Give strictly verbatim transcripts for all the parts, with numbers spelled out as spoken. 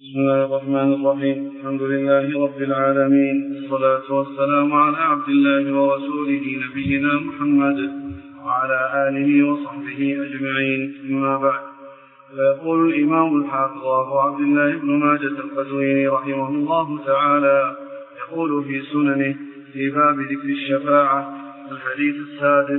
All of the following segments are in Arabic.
بسم الله الرحمن الرحيم. الحمد لله رب العالمين، والصلاة والسلام على عبد الله ورسوله نبينا محمد وعلى آله وصحبه أجمعين، أما بعد. فيقول الإمام الحافظ أبو عبد الله بن ماجة القزويني رحمه الله تعالى يقول في سننه في باب ذكر الشفاعة الحديث السادس: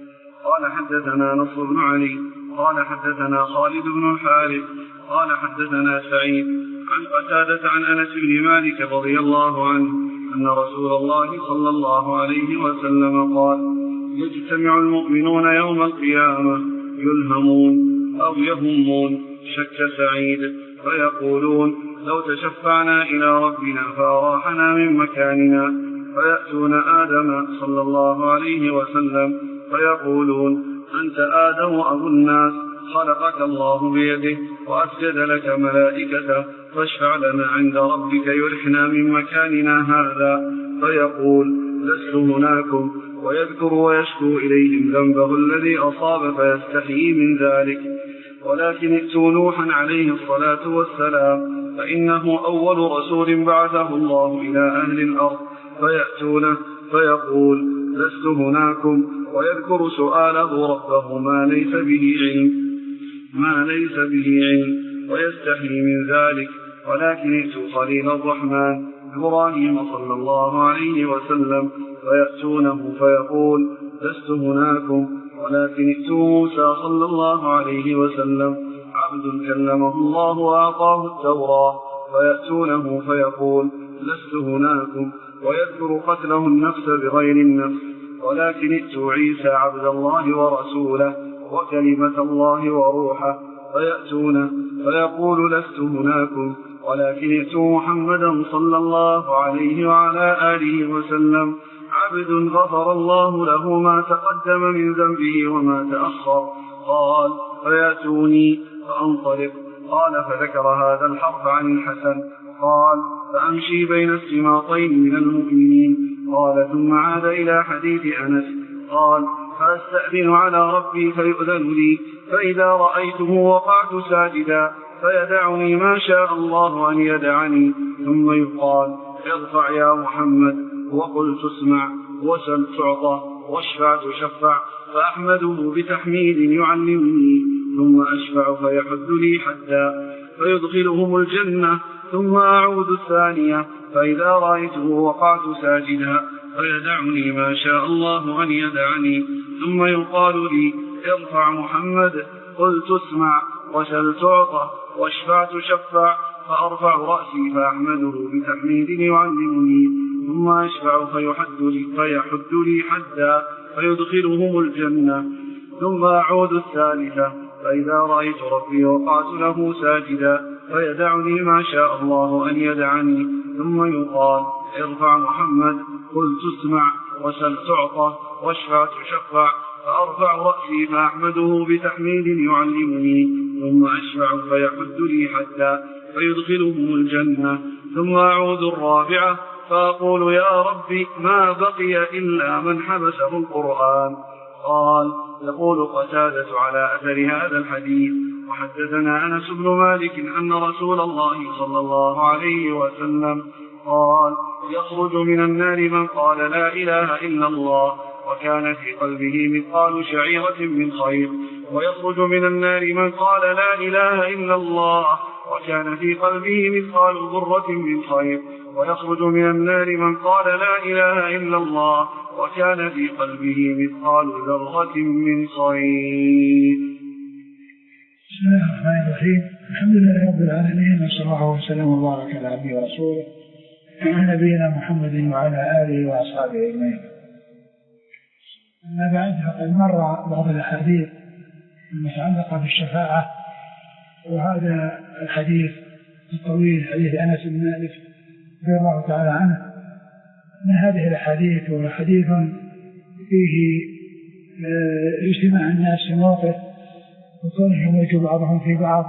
قال حدثنا نصر بن علي قال حدثنا خالد بن الحارث قال حدثنا سعيد عن قتادة عن أنس بن مالك رضي الله عنه أن رسول الله صلى الله عليه وسلم قال: يجتمع المؤمنون يوم القيامة يلهمون أو يهمون شك سعيد فيقولون: لو تشفعنا إلى ربنا فأراحنا من مكاننا، فيأتون آدم صلى الله عليه وسلم فيقولون: أنت آدم أبو الناس، خلقك الله بيده وأسجد لك ملائكته، فاشفع لنا عند ربك يرحنا من مكاننا هذا. فيقول: لست هناكم، ويذكر ويشكو إليهم ذنبه الذي أصاب فيستحيي من ذلك. ولكن ائتوا نوحا عليه الصلاة والسلام، فإنه أول رسول بعثه الله إلى أهل الأرض، فيأتونه فيقول: لست هناكم، ويذكر سؤاله ربه ما ليس به علم ما ليس به علم ويستحي من ذلك. ولكن ائتوا خليل الرحمن إبراهيم صلى الله عليه وسلم، فيأتونه فيقول: لست هناكم. ولكن ائتوا موسى صلى الله عليه وسلم عبد كلمه الله وأعطاه التوراة، فيأتونه فيقول: لست هناكم، ويذكر قتله النفس بغير النفس. ولكن ائتوا عيسى عبد الله ورسوله وكلمة الله وروحه، فيأتونه فيقول: لست هناكم. ولكن ائتوا محمدا صلى الله عليه وعلى آله وسلم عبد غفر الله له ما تقدم من ذنبه وما تأخر. قال: فيأتوني فأنطلق. قال: فذكر هذا الحرف عن الحسن. قال: فأمشي بين السماطين من المؤمنين. قال: ثم عاد إلى حديث أنس. قال: فأستأذن على ربي فيؤذن لي، فإذا رأيته وقعت ساجدا، فيدعني ما شاء الله أن يدعني، ثم يقال: ارفع يا محمد، وقل تسمع، وسل تعطى، واشفع تشفع، فأحمده بتحميد يعلمني، ثم أشفع فيحد لي حتى، فيدخلهم الجنة، ثم أعود الثانية، فإذا رأيته وقعت ساجدا، فيدعني ما شاء الله أن يدعني، ثم يقال لي: ارفع محمد، قل تسمع، وسل تعطى، واشفع تشفع، فأرفع رأسي فأحمده بتحميد يعلمني، ثم أشفع فيحد لي, فيحد لي حتى، فيدخلهم الجنة، ثم أعود الثالثة، فإذا رأيت ربي وقعت له ساجدا، فيدعني ما شاء الله أن يدعني، ثم يقال: ارفع محمد، قل تسمع، وسل تعطى، واشفع تشفع، فأرفع رأسي فأحمده بتحميد يعلمني، ثم أشفع فيحد لي حتى، فيدخلهم الجنة، ثم أعود الرابعة فأقول: يا ربي ما بقي إلا من حبسه القرآن. قال: يقول قتادة على أثر هذا الحديث: وحدثنا أنس بن مالك أن رسول الله صلى الله عليه وسلم قال: يخرج من النار من قال لا إله إلا الله وكان في قلبه مثقال شعيرة من خير، ويخرج من النار من قال لا إله إلا الله وكان في قلبه مثقال ذرة من خير، ويخرج من النار من قال لا إله إلا الله وكان في قلبه مثقال ذرة من خير. بسم الله الرحمن الرحيم. الحمد لله رب العالمين، وصلى الله وسلم وبارك على عبده ورسوله نبينا محمد وعلى آله وأصحابه أجمعين. أما بعد، فقد مر بعض الأحاديث المتعلقة بالشفاعة، وهذا الحديث الطويل حديث أنس بن مالك رضي الله تعالى عنه من هذه الأحاديث، وحديث فيه اجتماع الناس في موقف وكونهم يجوا بعضهم في بعض،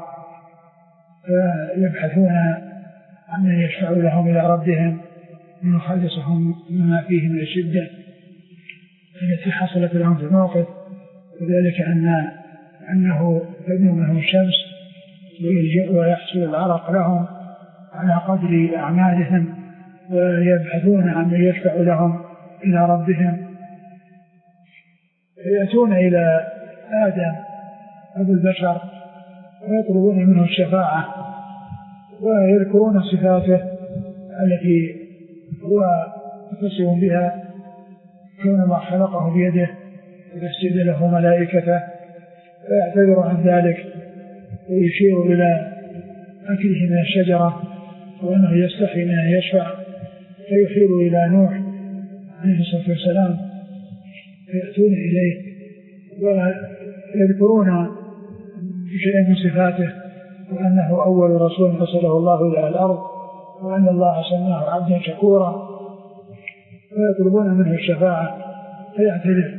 فيبحثون عن من يشفع لهم إلى ربهم من يخلصهم مما فيه من الشدة التي حصلت لهم في الموقف، وذلك أن أنه تدنو منهم الشمس ويحصل العرق لهم على قدر أعمالهم، ويبحثون عن من يشفع لهم إلى ربهم، فيأتون إلى آدم أبو البشر ويطلبون منه الشفاعة، ويذكرون صفاته التي هو متصف بها، كون الله خلقه بيده ويسجد له ملائكته، فيعتذر عن ذلك ويشير إلى أكله من الشجرة وأنه يستحي من أن يشفع، فيشير إلى نوح عليه الصلاة والسلام فيأتون إليه ويذكرون بشيء من صفاته، وأنه أول رسول أرسله الله إلى الأرض، وأن الله سماه عبدا شكورا، ويطلبون منه الشفاعة فيعتذر.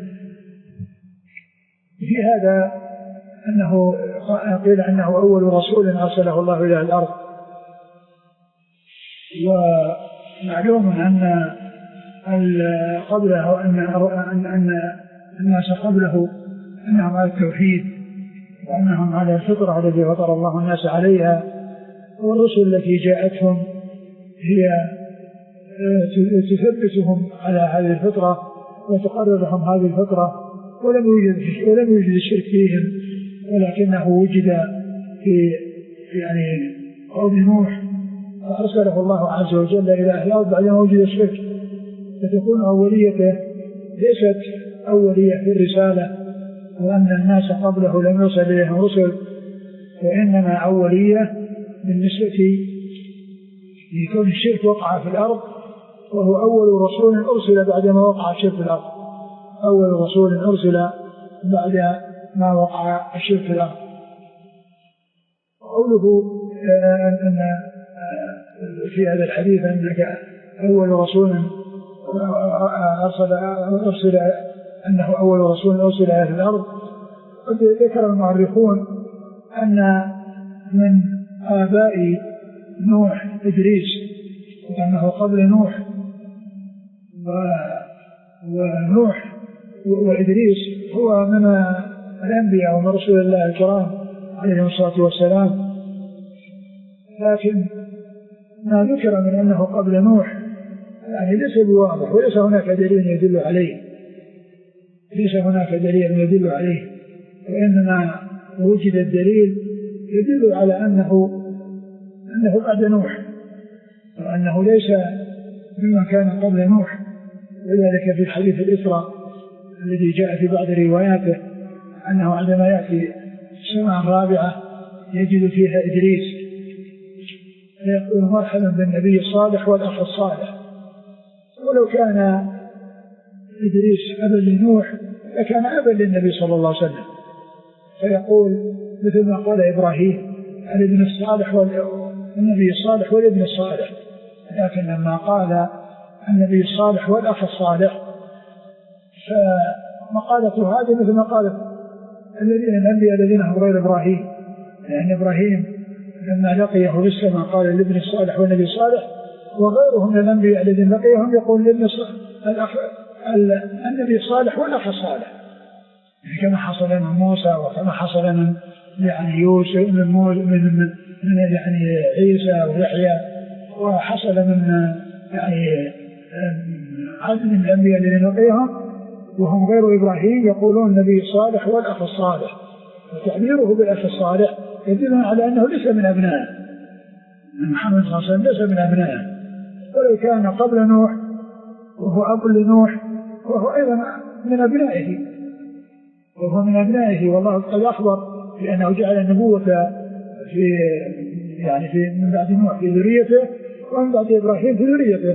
في هذا أنه قيل أنه أول رسول أرسله الله إلى الأرض، ومعلوم أن قبله أن أن الناس قبله أنهم على التوحيد، وأنهم على الفطرة التي فطر الله الناس عليها، والرسل التي جاءتهم هي تثبتهم على هذه الفطرة وتقرر لهم هذه الفطرة، ولم يوجد ولم يوجد الشرك فيهم، ولكنه وجد في يعني قوم نوح فأرسله الله عز وجل إلى أهل الأرض بعدما وجد الشرك، فتكون أوليته ليست أولية في الرسالة، وأن الناس قبله لم يصل إليهم رسل، وإنما أولية بالنسبة لكون الشرك وقع في الأرض، وهو أول رسول أرسل بعدما وقع الشرك في الأرض، أول رسول أرسل بعد ما وقع الشرك في الأرض. قوله أن في هذا الحديث أنك أول رسول أرسل, أرسل أنه أول رسول أرسل إلى الأرض، قد ذكر المؤرخون أن من آباء نوح إدريس، وأنه قبل نوح، ونوح وإدريس هو من الأنبياء ومن رسول الله الكرام عليه الصلاة والسلام، لكن ما ذكر من أنه قبل نوح يعني ليس بواضح، وليس هناك دليل يدل عليه، ليس هناك دليل يدل عليه، وإنما وجد الدليل يدل على أنه أنه بعد نوح، وأنه ليس مما كان قبل نوح. وذلك في حديث الإسراء الذي جاء في بعض رواياته أنه عندما يأتي السماء الرابعة يجد فيها إدريس، فيقول مرحبا بالنبي الصالح والأخ الصالح. ولو كان إدريس أبا لنوح لكان أبا للنبي صلى الله عليه وسلم، فيقول مثل ما قال إبراهيم الابن الصالح والنبي الصالح والابن الصالح، لكن لما قال النبي الصالح والأخ الصالح فمقالته هذه مثل ما قالت الذين الأنبياء الذين هم غير إبراهيم، لأن إبراهيم لما لقيه في السماء قال الابن الصالح والنبي الصالح، وغيرهم من الأنبياء الذين لقيهم يقول النبي الصالح والأخ الصالح، كما حصل من موسى وكما حصل من يعني يوسف من, من, من يعني عيسى ويحيى، وحصل من يعني عدد من الأنبياء الذين لقيهم وهم غير إبراهيم يقولون النبي الصالح والأخ الصالح، وتعبيره بالأخ الصالح يدل على أنه ليس من أبنائه، محمد صلى الله عليه وسلم ليس من أبنائه، ولو كان قبل نوح وهو أب لنوح وهو أيضا من أبنائه، وهو من أبنائه، والله قد أخبر بأنه جعل النبوة في يعني في من بعد نوح في ذريته، ومن بعد إبراهيم في ذريته.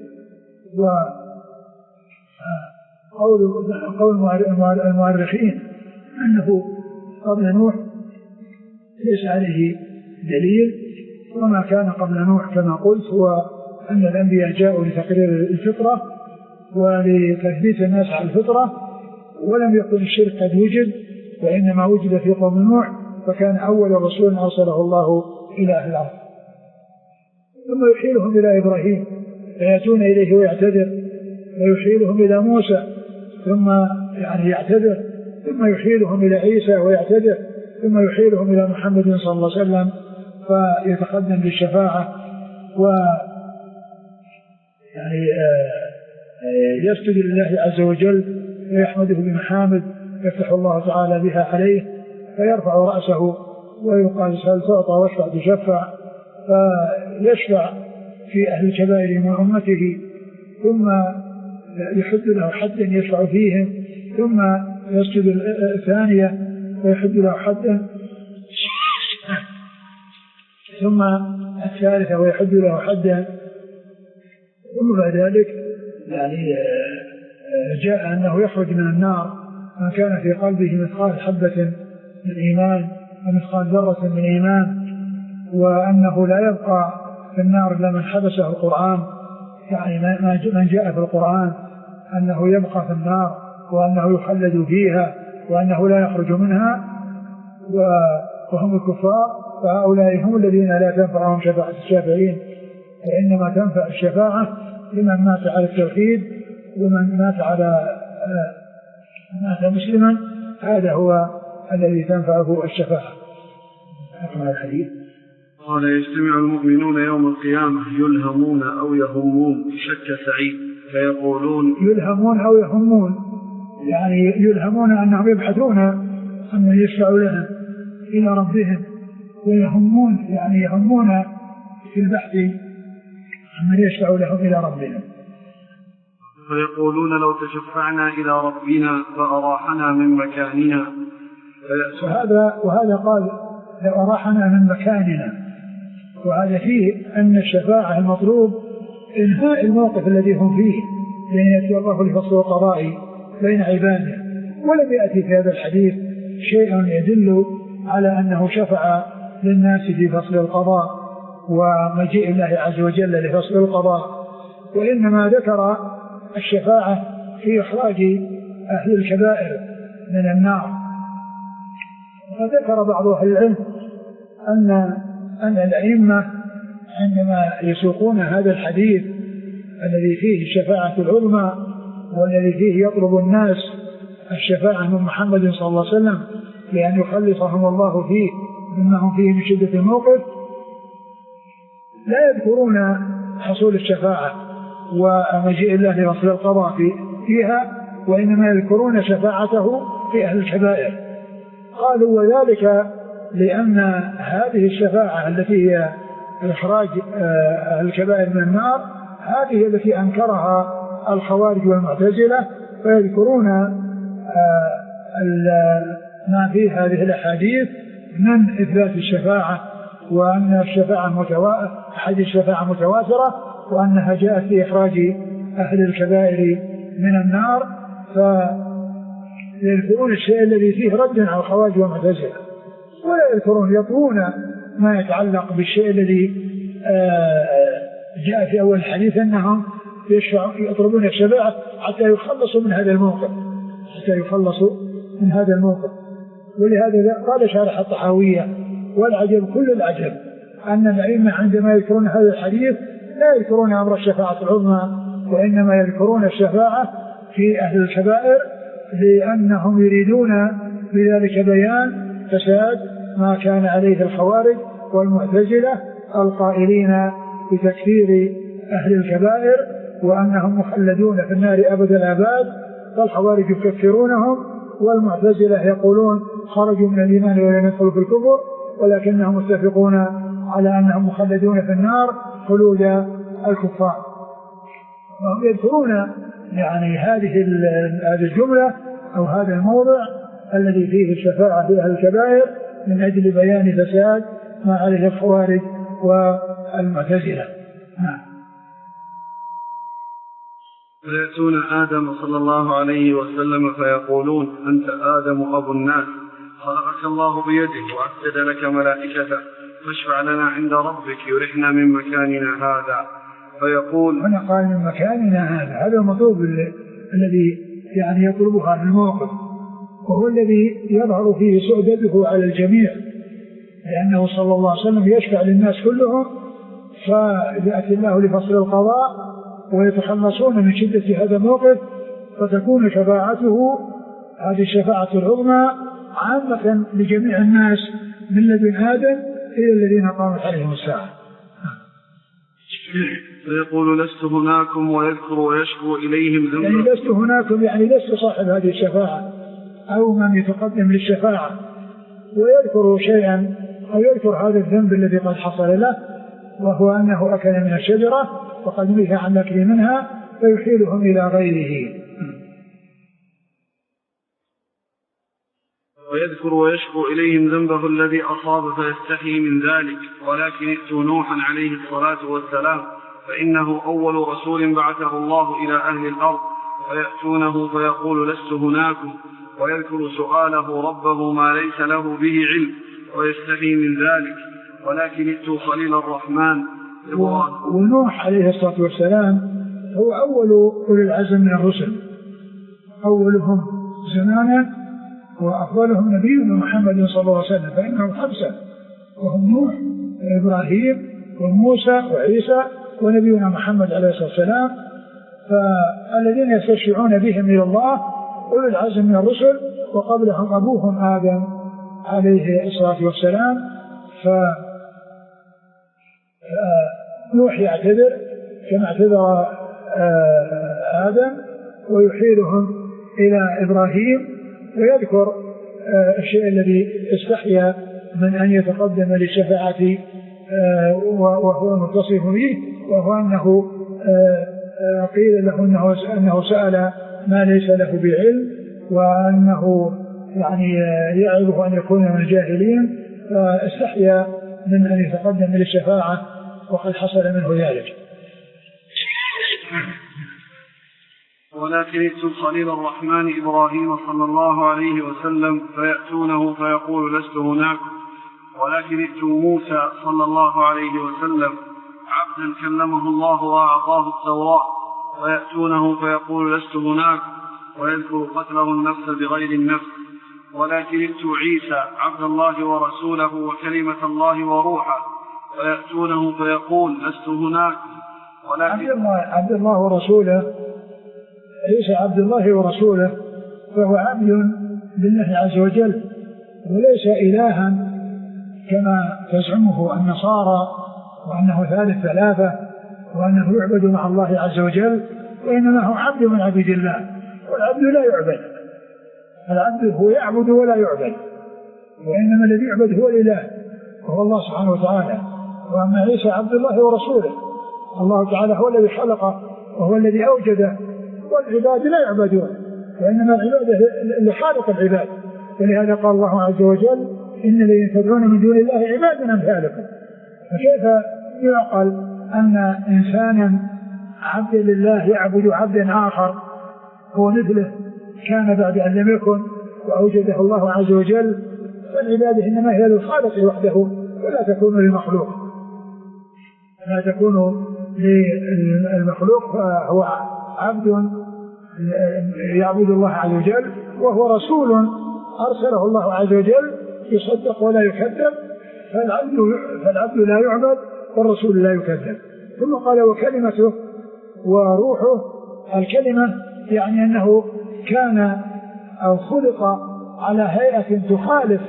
وقول قول المؤرخين أنه قبل نوح ليس عليه دليل، وما كان قبل نوح كما قلت هو أن الأنبياء جاءوا لتقرير الفطرة ولتثبيت الناس على الفطرة، ولم يكن الشرك قد وجد، وإنما وجد في قوم نوح، فكان أول رسول أرسله الله إلى أهل الأرض. ثم يحيلهم إلى إبراهيم فيأتون إليه ويعتذر، ويحيلهم إلى موسى ثم يعني يعتذر، ثم يحيلهم إلى عيسى ويعتذر، ثم يحيلهم إلى محمد صلى الله عليه وسلم فيتقدم بالشفاعة و يعني يسجد لله عز وجل ويحمده بمحامد يفتح الله تعالى بها عليه، فيرفع رأسه ويقال هل تعطى واشفع تشفع، فيشفع في أهل الكبائر من أمته، ثم يحد له حدا يشفع فيهم، ثم يسجد الثانية ويحد له حدا، ثم الثالثة ويحد له حدا. ثم بعد ذلك يعني جاء أنه يخرج من النار من كان في قلبه مثقال حبة من إيمان ومثقال ذرة من إيمان، وأنه لا يبقى في النار إلا من حبسه القرآن، يعني من جاء في القرآن أنه يبقى في النار وأنه يخلد فيها وأنه لا يخرج منها، وهم الكفار، فهؤلاء هم الذين لا تنفعهم شفاعة الشافعين، وإنما تنفع الشفاعة لمن مات على التوحيد ومن مات على مات مسلما، هذا هو الذي تنفعه الشفاعة. أكمل الحديث. قال يجتمع المؤمنون يوم القيامة يلهمون أو يهمون شك سعيد فيقولون يلهمون أو يهمون، يعني يلهمون أنهم يبحثون عن يشفع لهم إلى ربهم، ويهمون يعني يهمون في البحث عن يشفع لهم إلى ربهم. فيقولون لو تشفعنا إلى ربنا فأراحنا من مكاننا. وهذا وهذا قال لو أراحنا من مكاننا، وهذا فيه أن الشفاعة المطلوب إنهاء الموقف الذي هم فيه، لأن يأتي الله لفصل القضاء بين عباده. ولم يأتي في هذا الحديث شيء يدل على أنه شفع للناس في فصل القضاء ومجيء الله عز وجل لفصل القضاء، وإنما ذكر الشفاعة في إخراج أهل الكبائر من النار. وذكر بعض أهل العلم أن أن الأئمة عندما يسوقون هذا الحديث الذي فيه الشفاعة العظمى والذي فيه يطلب الناس الشفاعة من محمد صلى الله عليه وسلم لأن يخلصهم الله فيه مما هم فيه من شدة الموقف، لا يذكرون حصول الشفاعة ومجيء الله لفصل القضاء فيها، وإنما يذكرون شفاعته في أهل الكبائر. قالوا وذلك لأن هذه الشفاعة التي هي إخراج أهل الكبائر من النار هذه التي أنكرها الخوارج والمعتزلة، فيذكرون ما في هذه الأحاديث من إثبات الشفاعة، وأن الشفاعة أحد الشفاعة متواترة، وأنها جاءت في إخراج أهل الكبائر من النار، فيذكرون الشيء الذي فيه رد على الخوارج والمعتزلة، ولا يذكرون يطلبون ما يتعلق بالشيء الذي جاء في أول الحديث أنهم يطلبون الشفاعة حتى يخلصوا من هذا الموقف حتى يخلصوا من هذا الموقف. ولهذا قال شارح الطحاوية والعجب كل العجب أن الأئمة عندما يذكرون هذا الحديث لا يذكرون أمر الشفاعة العظمى، وإنما يذكرون الشفاعة في أهل الكبائر، لأنهم يريدون بذلك بيان فساد ما كان عليه الخوارج والمعتزلة القائلين بتكفير أهل الكبائر وأنهم مخلدون في النار أبد الآباد، فالخوارج يكفرونهم والمعتزلة يقولون خرجوا من الإيمان ولم يدخلوا في الكفر، ولكنهم متفقون على أنهم مخلدون في النار خلود الكفار. وهم يذكرون يعني هذه الجملة أو هذا الموضع الذي فيه الشفاعة في أهل الكبائر من أجل بيان فساد ما عليه الخوارج والمعتزلة. نعم. فيأتون آدم صلى الله عليه وسلم فيقولون أنت آدم أبو الناس، خلقك الله بيده وأسجد لك ملائكته، فاشفع لنا عند ربك يرحنا من مكاننا هذا. فيقول هنا قال من مكاننا هذا، هذا المطلوب الذي يعني يطلبها في الموقف، وهو الذي يظهر فيه سؤدده على الجميع، لأنه صلى الله عليه وسلم يشفع للناس كلهم، فيأتي الله لفصل القضاء ويتخلصون من شدة هذا الموقف، فتكون شفاعته هذه الشفاعة العظمى عامة لجميع الناس من لدن آدم إلى الذين قامت عليهم الساعة. فيقول لست هناكم ويذكر ويشكو إليهم ذنبه. يعني لست هناكم يعني لست صاحب هذه الشفاعة أو من يتقدم للشفاعة، ويذكر شيئا أو يذكر هذا الذنب الذي قد حصل له، وهو أنه أكل من الشجرة وقد نهى عن الأكل منها فيحيلهم إلى غيره. ويذكر ويشكو إليهم ذنبه الذي أصاب فيستحي من ذلك، ولكن ائتوا نوحا عليه الصلاة والسلام فإنه أول رسول بعثه الله إلى أهل الأرض، فيأتونه فيقول لست هناكم، ويذكر سؤاله ربه ما ليس له به علم ويستحي من ذلك، ولكن ائتوا خليل الرحمن. ونوح عليه الصلاة والسلام هو أول أولي العزم من الرسل، أولهم زمانا وأفضلهم نبينا محمد صلى الله عليه وسلم، فإنهم خمسة وهم نوح وإبراهيم وموسى وعيسى ونبينا محمد عليه الصلاة والسلام، فالذين يستشفعون بهم إلى الله أولي العزم من الرسل، وقبلهم أبوهم آدم عليه الصلاة والسلام. فنوح يعتذر كما اعتذر آدم ويحيلهم إلى إبراهيم، ويذكر الشيء الذي استحيا من أن يتقدم للشفاعة وهو متصف به، وهو أنه قيل له أنه سأل ما ليس له بعلم، وأنه يعني يعظه أن يكون من الجاهلين، فاستحيا من أن يتقدم للشفاعة وقد حصل منه ذلك. ولكن ائتوا خليل الرحمن إبراهيم صلى الله عليه وسلم فيأتونه فيقول لست هناكم، ولكن ائتوا موسى صلى الله عليه وسلم عبدا كلمه الله وأعطاه التوراة فيأتونه فيقول لست هناكم، ويذكر قتله النفس بغير النفس. ولكن ائتوا عيسى عبد الله ورسوله وكلمة الله وروحه فيأتونه فيقول لست هناكم، ولكن عبد الله, عبد الله ورسوله. عيسى عبد الله ورسوله، فهو عبد بالله عز وجل وليس إلها كما تزعمه النصارى، وأنه ثالث ثلاثة وأنه يعبد مع الله عز وجل، وإنما هو عبد من عبيد الله، والعبد لا يعبد. العبد هو يعبد ولا يعبد، وإنما الذي يعبد هو الإله وهو الله سبحانه وتعالى. وأما عيسى عبد الله ورسوله، الله تعالى هو الذي خلقه وهو الذي أوجده، والعباد لا يعبدون، وإنما العبادة لخالق العباد. ولهذا قال الله عز وجل إن الذين تدعون من دون الله عباد أمثالكم. فكيف يعقل أن إنسانا عبد لله يعبد عبدا آخر هو مثله كان بعد أن لم يكن وأوجده الله عز وجل؟ فالعبادة إنما هي للخالق وحده ولا تكون للمخلوق، لا تكون للمخلوق، فهو عبد يعبد الله عز وجل، وهو رسول أرسله الله عز وجل يصدق ولا يكذب، فالعبد, فالعبد لا يعبد والرسول لا يكذب. ثم قال وكلمته وروحه. الكلمة يعني أنه كان أو خلق على هيئة تخالف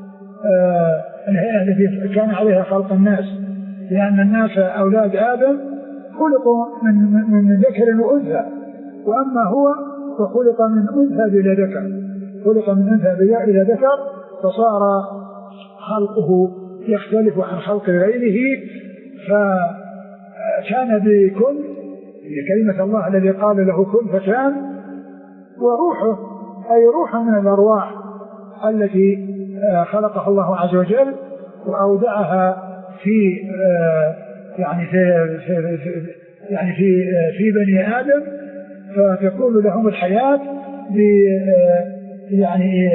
آه الهيئة التي كان عليها خلق الناس، لأن الناس أولاد آدم خلقوا من, من ذكر وأنثى، وأما هو فخلق من أنثى بلا ذكر، خلق من أنثى بلا ذكر، فصار خلقه يختلف عن خلق غيره. فكان بكل كلمة الله الذي قال له كن فكان، وروحه أي روح من الأرواح التي خلقها الله عز وجل وأودعها في يعني في, في, في يعني في في بني آدم، فتكون لهم الحياة ب يعني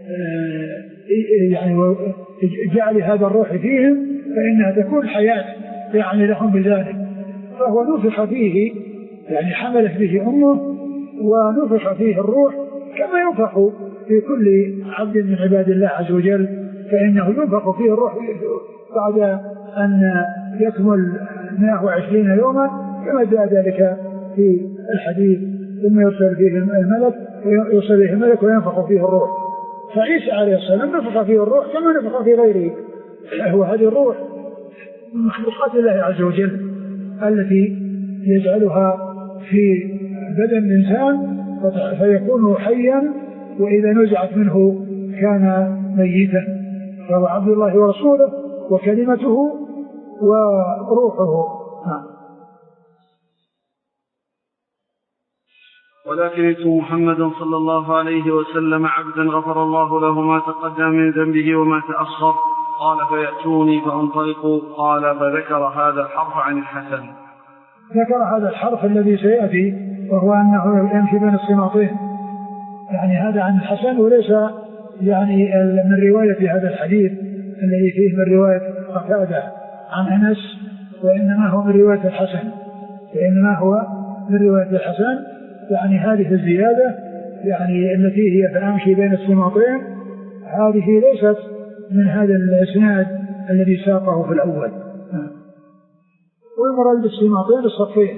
يعني جعل هذا الروح فيهم، فإنها تكون حياة يعني لهم بذلك. فهو نفخ فيه يعني حملت به أمه ونفخ فيه الروح، كما ينفخ في كل عبد من عباد الله عز وجل، فإنه ينفخ فيه الروح بعد أن يكمل مئة وعشرين يوما كما جاء ذلك في الحديث، ثم يرسل فيه الملك يرسل فيه الملك وينفخ فيه الروح. فعيسى عليه السلام نفخ فيه الروح كما نفخ في غيره، وهذه الروح من مخلوقات الله عز وجل التي يجعلها في بدن الإنسان فيكون حيا، وإذا نزعت منه كان ميتا. فهو عبد الله ورسوله وكلمته وروحه. ولكن اسم محمد صلى الله عليه وسلم عبدا غفر الله له ما تقدم من ذنبه وما تأخر. قال فيأتوني فانطلق. قال فذكر هذا الحرف عن الحسن. ذكر هذا الحرف الذي سيأتي، وهو أنه يمشي بين الصماطين، يعني هذا عن الحسن، وليس يعني من رواية هذا الحديث الذي فيه من رواية قتادة عن أنس، وإنما هو من رواية الحسن، وإنما هو من رواية الحسن. يعني هذه الزيادة يعني التي هي فأمشي بين الصماطين، هذه ليست من هذا الإسناد الذي ساقه في الأول. والمراد بالصماطين الصفين.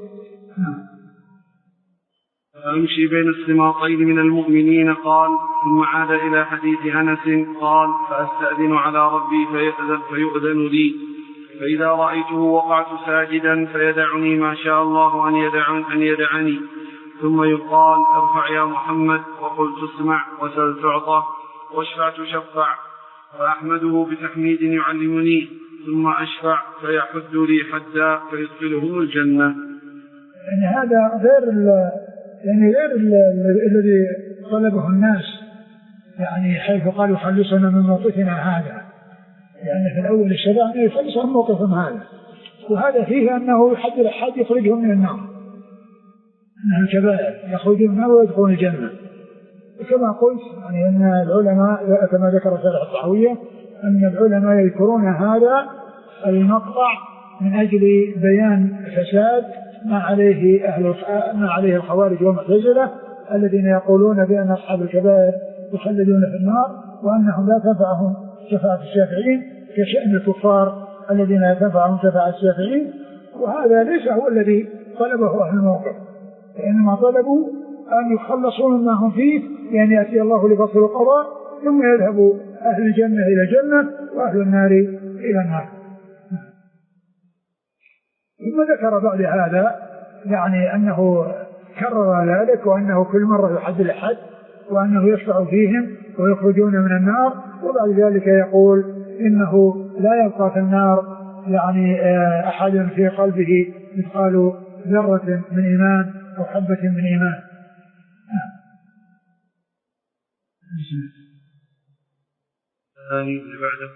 فأمشي بين الصماطين من المؤمنين. قال ثم عاد إلى حديث أنس قال فأستأذن على ربي فيأذن, فيؤذن لي، فإذا رأيته وقعت ساجدا فيدعني ما شاء الله أن, يدعن أن يدعني، ثم يقال ارفع يا محمد وقل تسمع وسل تعطى واشفع تشفع، فأحمده بتحميد يعلمني، ثم أشفع فيحد لي حدا فيدخله الجنة. يعني هذا غير يعني غير الذي طلبه الناس، يعني حيث قالوا خلصنا من موقفنا هذا، يعني في الأول الشباب يخلص من موقفهم هذا، وهذا فيه أنه يحد الحد يخرجهم من النار، أنه الكبائر يخرجون من النار ويدخلون الجنة. وكما قلت يعني أن العلماء كما ذكر شارح الطحاوية أن العلماء يذكرون هذا المقطع من أجل بيان فساد ما عليه أهل ما عليه الخوارج والمعتزلة الذين يقولون بأن أصحاب الكبائر يخلدون في النار، وأنهم لا تنفعهم شفاعة الشافعين كشأن الكفار الذين لا تنفعهم شفاعة الشافعين. وهذا ليس هو الذي طلبه أهل الموقف، وإنما طلبوا أن يخلصوا مما هم فيه، يعني يأتي الله لفصل القضاء ثم يذهب أهل الجنة إلى الجنة وأهل النار إلى النار. ثم ذكر بعد هذا يعني أنه كرر ذلك، وأنه كل مرة يحد الحد، وأنه يشفع فيهم ويخرجون من النار، وبعد ذلك يقول إنه لا يبقى في النار يعني أحد في قلبه مثقال ذرة من إيمان أو حبة من إيمان. الثاني اللي بعده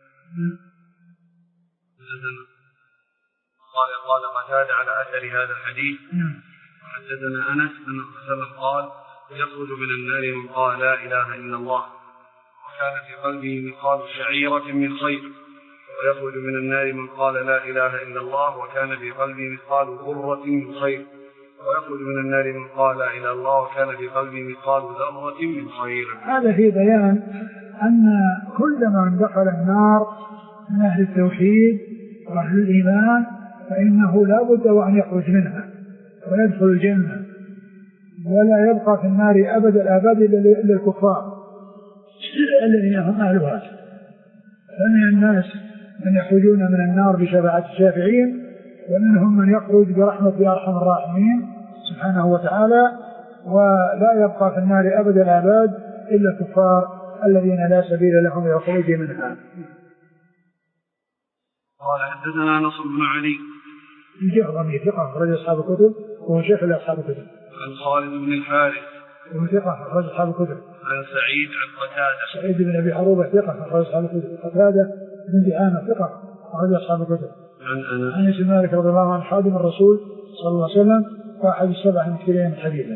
قال قال قتادة على أثر هذا الحديث حدثنا أنس أن الرسول صلى الله عليه وسلم قال يخرج من النار من قال لا إله إلا الله وكان في قلبه مثقال شعيرة من خير، ويخرج من النار من قال لا إله إلا الله وكان في قلبه مثقال ذرة من خير، ويخرج من النار من قال لا إله إلا الله وكان في قلبه مثقال ذرة من خير. هذا في بيان أن كل من دخل النار من أهل التوحيد وأهل الإيمان فإنه لا بد وأن يخرج منها ويدخل الجنة، ولا يبقى في النار أبد الآباد إلا الكفار الذين هم أهلها. فمن الناس من يخرجون من النار بشفاعة الشافعين، ومنهم من يخرج برحمة أرحم الراحمين سبحانه وتعالى، ولا يبقى في النار أبد الآباد إلا الكفار الذين لا سبيل لهم يخرج منها. قال حدثنا نصر بن علي الجهضمي ثقة أخرج أصحاب الكتب وهو شيخ لأصحاب الكتب. عن خالد بن الحارث وهو ثقة أخرج أصحاب الكتب. عن سعيد عن قتادة سعيد بن أبي حروبة ثقة أخرج أصحاب الكتب. قتادة بن دعامة ثقة أخرج أصحاب الكتب. عن أنس عن أنس بن مالك رضي الله عنه خادم الرسول صلى الله عليه وسلم وأحد السبع المكثرين من حديثه.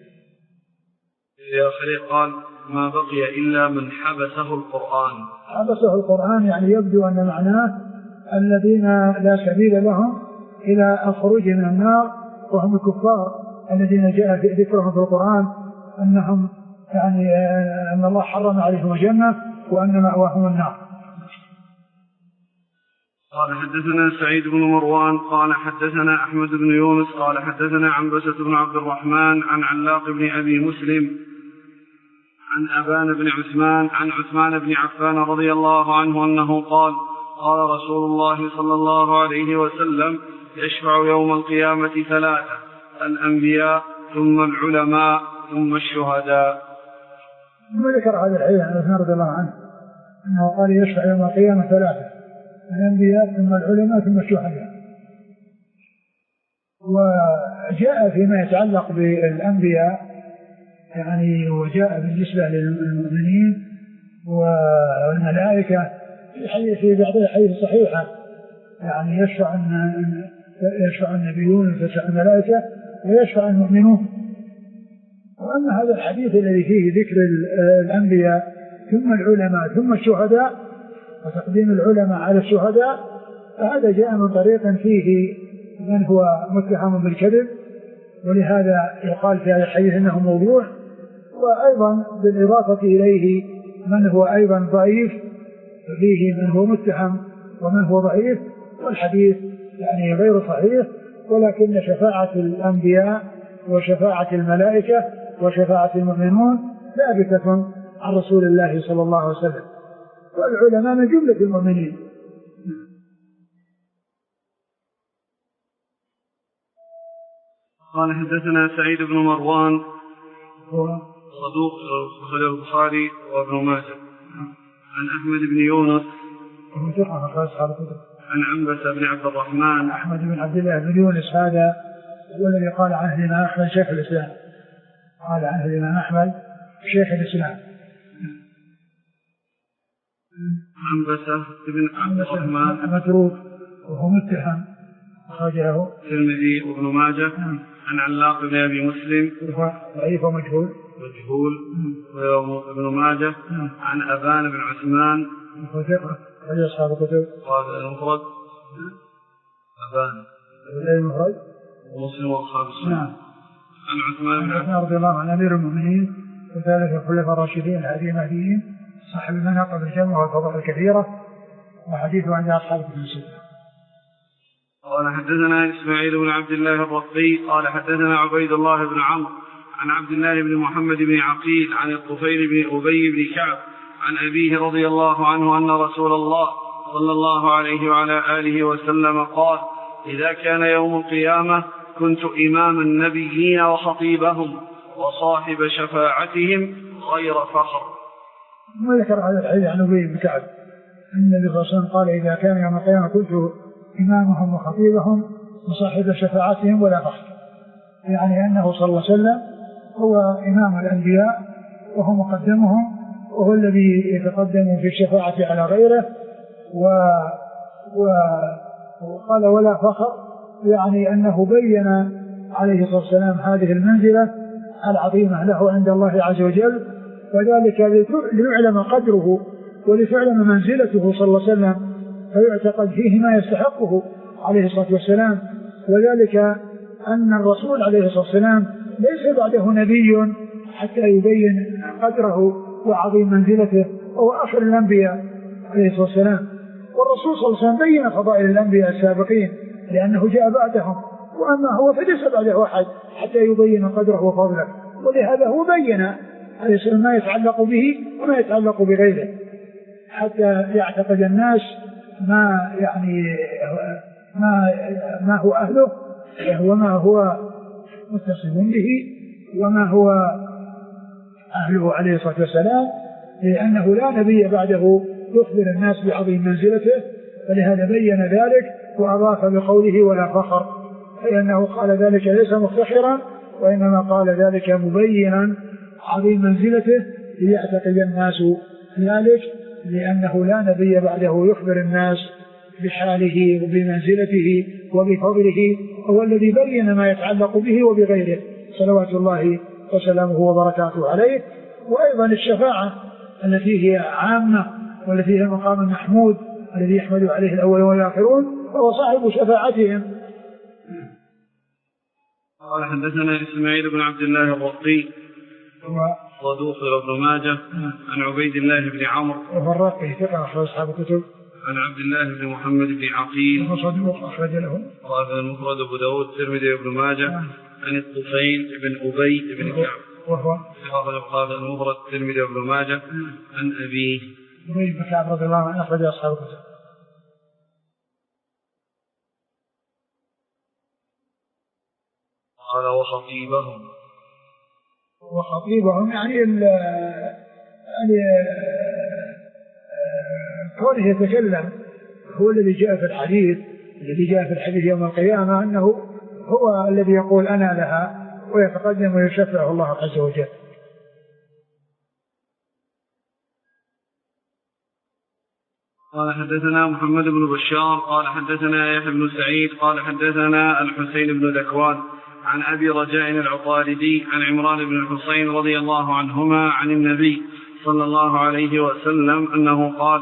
يا خليل قال ما بقي إلا من حبسه القرآن. حبسه القرآن يعني يبدو أن معناه الذين لا سبيل لهم إلى الخروج من النار، وهم الكفار الذين جاء في ذكرهم في القرآن أنهم يعني أن الله حرم عليهم الجنة وأن مأواهم النار. قال حدثنا سعيد بن مروان قال حدثنا أحمد بن يونس قال حدثنا عنبسة بن عبد الرحمن عن علاق بن أبي مسلم عن أبان بن عثمان عن عثمان بن عفان رضي الله عنه أنه قال قال رسول الله صلى الله عليه وسلم يشفع يوم القيامة ثلاثة: الأنبياء ثم العلماء ثم الشهداء. ثم ذكر هذا الحديث عن عثمان رضي الله عنه أنه قال يشفع يوم القيامة ثلاثة: الأنبياء ثم العلماء ثم الشهداء. وجاء فيما يتعلق بالأنبياء يعني وجاء بالنسبة للمؤمنين والملائكة في بعض الحديث صحيحة يعني يشفع يشفع النبيون ويشفع الملائكة ويشفع المؤمنون. وأما هذا الحديث الذي فيه ذكر الأنبياء ثم العلماء ثم الشهداء وتقديم العلماء على الشهداء فهذا جاء من طريق فيه من هو متهم بالكذب، ولهذا يقال في هذا الحديث انه موضوع، وايضا بالاضافه اليه من هو ايضا ضعيف، فيه من هو متهم ومن هو ضعيف، والحديث يعني غير صحيح. ولكن شفاعه الانبياء وشفاعه الملائكه وشفاعه المؤمنون ثابته عن رسول الله صلى الله عليه وسلم، والعلماء من جمله المؤمنين. قال حدثنا سعيد بن مروان هو صدوق أخرجه البخاري وابن ماجه. عن أحمد بن يونس وهو ثقة أخرج أصحاب الكتب. عن عنبسة بن عبد الرحمن. أحمد بن عبد الله بن يونس هذا هو الذي قال عنه الإمام أحمد شيخ الإسلام، قال عنه الإمام أحمد شيخ الإسلام. عنبسة بن عبد الرحمن متروك وهو متهم، أخرجه الترمذي وابن ماجه. عن علاق بن أبي مسلم ضعيف ومجهول مجهول وابن ماجه. عن أبان بن عثمان وثقة أخرج أصحاب الكتب. قال المفرد أبان المفرد ومسلم وأصحاب السنة. نعم. عن عثمان بن عفان رضي الله عنه أمير المؤمنين وثالث الخلفاء الراشدين الهادي المهديين صاحب المناقب الجمع والفضائل الكثيرة، وحديثه عند أصحاب الكتب. قال حدثنا إسماعيل بن عبد الله الرقي قال حدثنا عبيد الله بن عمرو عن عبد الله بن محمد بن عقيل عن الطفيل بن أبي بن كعب عن أبيه رضي الله عنه أن رسول الله صلى الله عليه وعلى آله وسلم قال: إذا كان يوم القيامة كنت إمام النبيين وخطيبهم وصاحب شفاعتهم غير فخر. وذكر هذا الحديث عن أبي بن كعب أن النبي صلى الله عليه وسلم قال: إذا كان يوم القيامة كنت إمامهم وخطيبهم وصاحب شفاعتهم ولا فخر، يعني أنه صلى الله عليه وسلم هو إمام الأنبياء وهو مقدمهم وهو الذي يتقدم في الشفاعة على غيره. و... و... وقال ولا فخر، يعني أنه بين عليه الصلاة والسلام هذه المنزلة العظيمة له عند الله عز وجل، وذلك ليعلم قدره ولتعلم منزلته صلى الله عليه وسلم فيعتقد فيه ما يستحقه عليه الصلاة والسلام. وذلك أن الرسول عليه الصلاة والسلام ليس بعده نبي حتى يبين قدره وعظيم منزلته، وهو آخر الأنبياء عليه الصلاة والسلام. والرسول صلى الله عليه وسلم بين فضائل الأنبياء السابقين لأنه جاء بعدهم، وأما هو فليس بعده أحد حتى يبين قدره وفضله، ولهذا هو بين عليه الصلاة والسلام ما يتعلق به وما يتعلق بغيره حتى يعتقد الناس ما يعني ما ما هو أهله وما هو متصف به وما هو أهله عليه الصلاة والسلام، لأنه لا نبي بعده يخبر الناس بعظيم منزلته، فلهذا بين ذلك وأضاف بقوله ولا فخر، لأنه قال ذلك ليس مفتخرا وإنما قال ذلك مبينا عظيم منزلته ليعتقد الناس ذلك، لأنه لا نبي بعده يخبر الناس بحاله وبمنزلته وبفضله، هو الذي بين ما يتعلق به وبغيره صلوات الله وسلامه وبركاته عليه. وأيضا الشفاعة التي هي عامة والتي هي المقام المحمود الذي يحمد عليه الأول والآخرون وهو صاحب شفاعتهم. قال حدثنا إسماعيل بن عبد الله الرقي صدوق ابن ماجه. عن عبيد الله بن عمرو وهو الرقي ثقة أخرج أصحاب الكتب. عن عبد الله بن محمد بن عقيل وهو صدوق أخرج له وهذا المفرد أبو داود الترمذي وابن ماجه. عن الطفيل بن أبي بن كعب وهو هذا المفرد الترمذي وابن ماجه. عن أبيه أبي بن كعب رضي الله عنه أخرج أصحاب الكتب. قال وخطيبهم. وخطيبهم يعني يعني كونه يتكلم هو الذي جاء في الحديث الذي جاء في الحديث يوم القيامة أنه هو الذي يقول أنا لها ويتقدم ويشفعه الله عز وجل. قال حدثنا محمد بن بشار قال حدثنا يحيى بن سعيد قال حدثنا الحسين بن ذكوان عن أبي رجاء العقاردي عن عمران بن الحصين رضي الله عنهما عن النبي صلى الله عليه وسلم أنه قال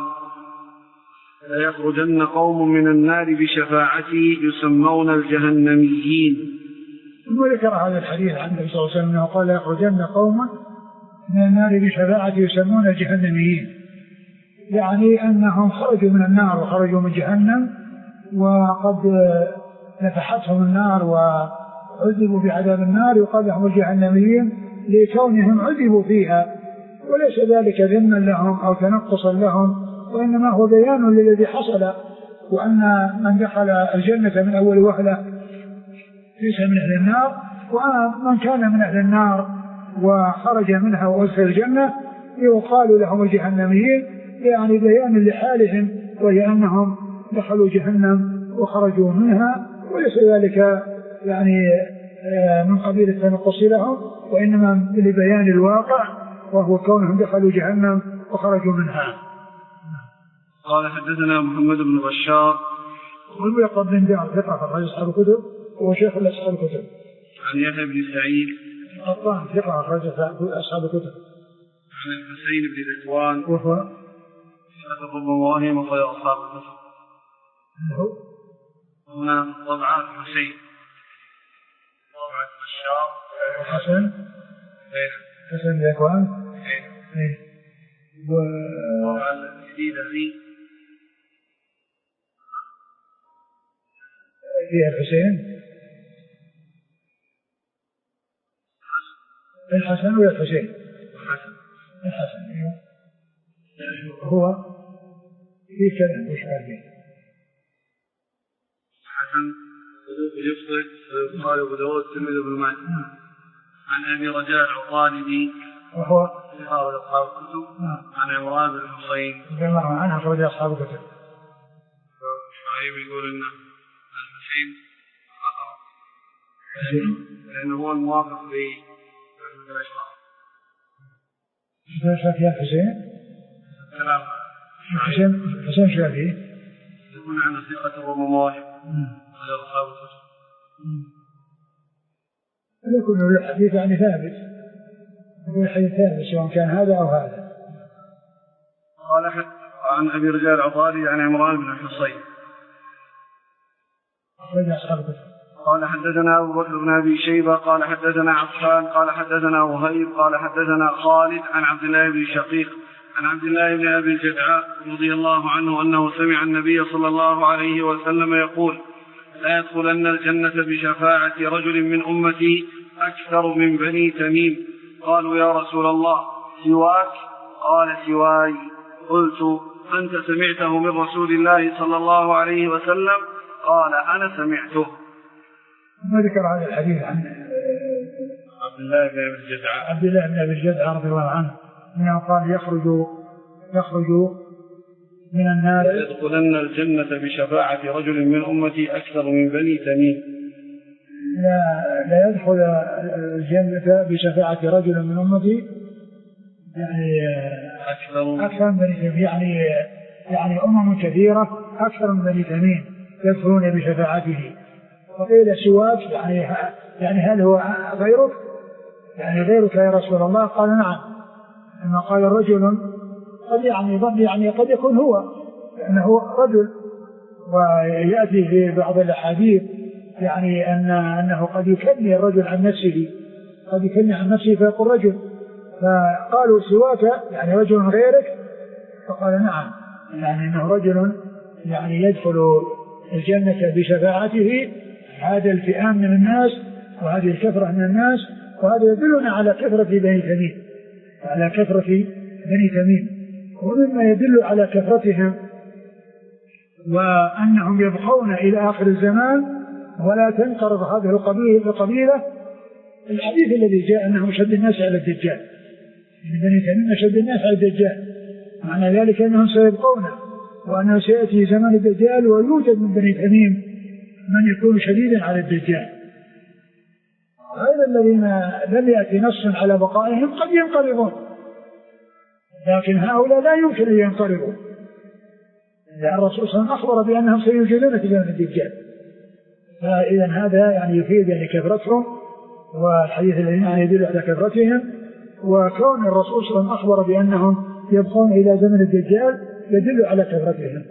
ليخرجن قوم من النار بشفاعتي يسمون الجهنميين. وذكر هذا الحديث عن النبي صلى الله عليه وسلم أنه قال ليخرجن قوم من النار بشفاعتي يسمون الجهنميين، يعني أنهم خرجوا من النار وخرجوا من جهنم وقد نفحتهم النار وعذبوا بعذاب النار يقال لهم الجهنميين لكونهم عذبوا فيها، وليس ذلك ذما لهم أو تنقصا لهم، وإنما هو بيان للذي حصل، وأن من دخل الجنة من أول وهلة ليس من أهل النار، ومن كان من أهل النار وخرج منها وأدخل الجنة يقال لهم الجهنميين، يعني بيان لحالهم وهي أنهم دخلوا جهنم وخرجوا منها، وليس ذلك يعني من قبيل التنقص لهم، وإنما لبيان الواقع وهو كونهم دخلوا جهنم وخرجوا منها. قال حدثنا محمد بن بشار والملقب بن دار ثقة أخرج أصحاب الكتب وهو شيخ أصحاب الكتب. عن يحيى بن سعيد القطان ثقة أخرج أصحاب الكتب. عن الحسين بن ذكوان وهو ثقة الله وقال أصحاب الكتب. هنا طبعات الحسين طبعة بشار الحسن حسن بن ذكوان طبعا الجديدة ذي فيها الحسين الحسن ولا الحسين الحسن هو في كلام مشكل فيه حسن صدوق يفصل قال أبو داود الترمذي بن ماجه عن أبي رجاء العقاردي وهو أخرج أصحاب الكتب عن عمران بن الحصين رضي الله عنه أخرج أصحاب الكتب. شعيب يقول إن الحسين أقرب لأنه هو الموافق للإشراف. شافي الحسين؟ كلام الحسين حسين شافي يكون عن ثقة الرمضان على أصحاب الكتب. يكون الحديث يعني ثابت، يكون الحديث ثابت سواء كان هذا أو هذا. قال عن أبي رجاء العقاردي عن عمران بن الحصين قال حدثنا أبو بكر بن أبي شيبة قال حدثنا عفان قال حدثنا وهيب قال حدثنا خالد عن عبد الله بن شقيق عن عبد الله بن أبي الجدعاء رضي الله عنه أنه سمع النبي صلى الله عليه وسلم يقول لا يدخلن الجنة بشفاعة رجل من أمتي أكثر من بني تميم. قالوا يا رسول الله سواك؟ قال سواي. قلت أنت سمعته من رسول الله صلى الله عليه وسلم؟ قال أنا سمعته. ما ذكر هذا الحديث عن عبد الله بن أبي الجدعاء عبد الله بن أبي الجدعاء رضي الله عنه أنه قال يخرج يخرج من النار يدخلن الجنة بشفاعة رجل من أمتي أكثر من بني تميم. لا, لا يدخل الجنة بشفاعة رجل من أمتي يعني أكثر أكثر من بني تميم، يعني يعني أمم كثيرة أكثر من بني تميم يدخلون بشفاعته. وقيل سواك يعني يعني هل هو غيرك؟ يعني غيرك يا رسول الله؟ قال نعم. لما قال رجل قد يعني ظن يعني قد يكون هو لأنه رجل، ويأتي في بعض الأحاديث يعني أن أنه قد يكني الرجل عن نفسه قد يكني عن نفسه فيقول رجل، فقالوا سواك يعني رجل غيرك، فقال نعم يعني أنه رجل يعني يدخل الجنة بشفاعته. هذا الفئام من الناس وهذه الكثرة من الناس، وهذا يدلنا على كثرة بني تميم على كثرة بني تميم. ومما يدل على كثرتهم وأنهم يبقون إلى آخر الزمان ولا تنقرض هذه القبيلة القبيلة. الحديث الذي جاء أنه أشد الناس على الدجال، بني تميم أشد الناس على الدجال، معنى ذلك أنهم سيبقون، وأنه سيأتي زمن الدجال ويوجد من بني تميم من يكون شديدا على الدجال. غير الذين لم يأتي نص على بقائهم قد ينقرضون، لكن هؤلاء لا يمكن أن ينقرضوا، لأن الرسول صلى الله عليه وسلم أخبر بأنهم سيوجدون في زمن الدجال. فإذا هذا يعني يفيد يعني كثرتهم، والحديث الذي يدل على كثرتهم، وكون الرسول صلى الله عليه وسلم أخبر بأنهم يبقون إلى زمن الدجال يدل على كثرتهم.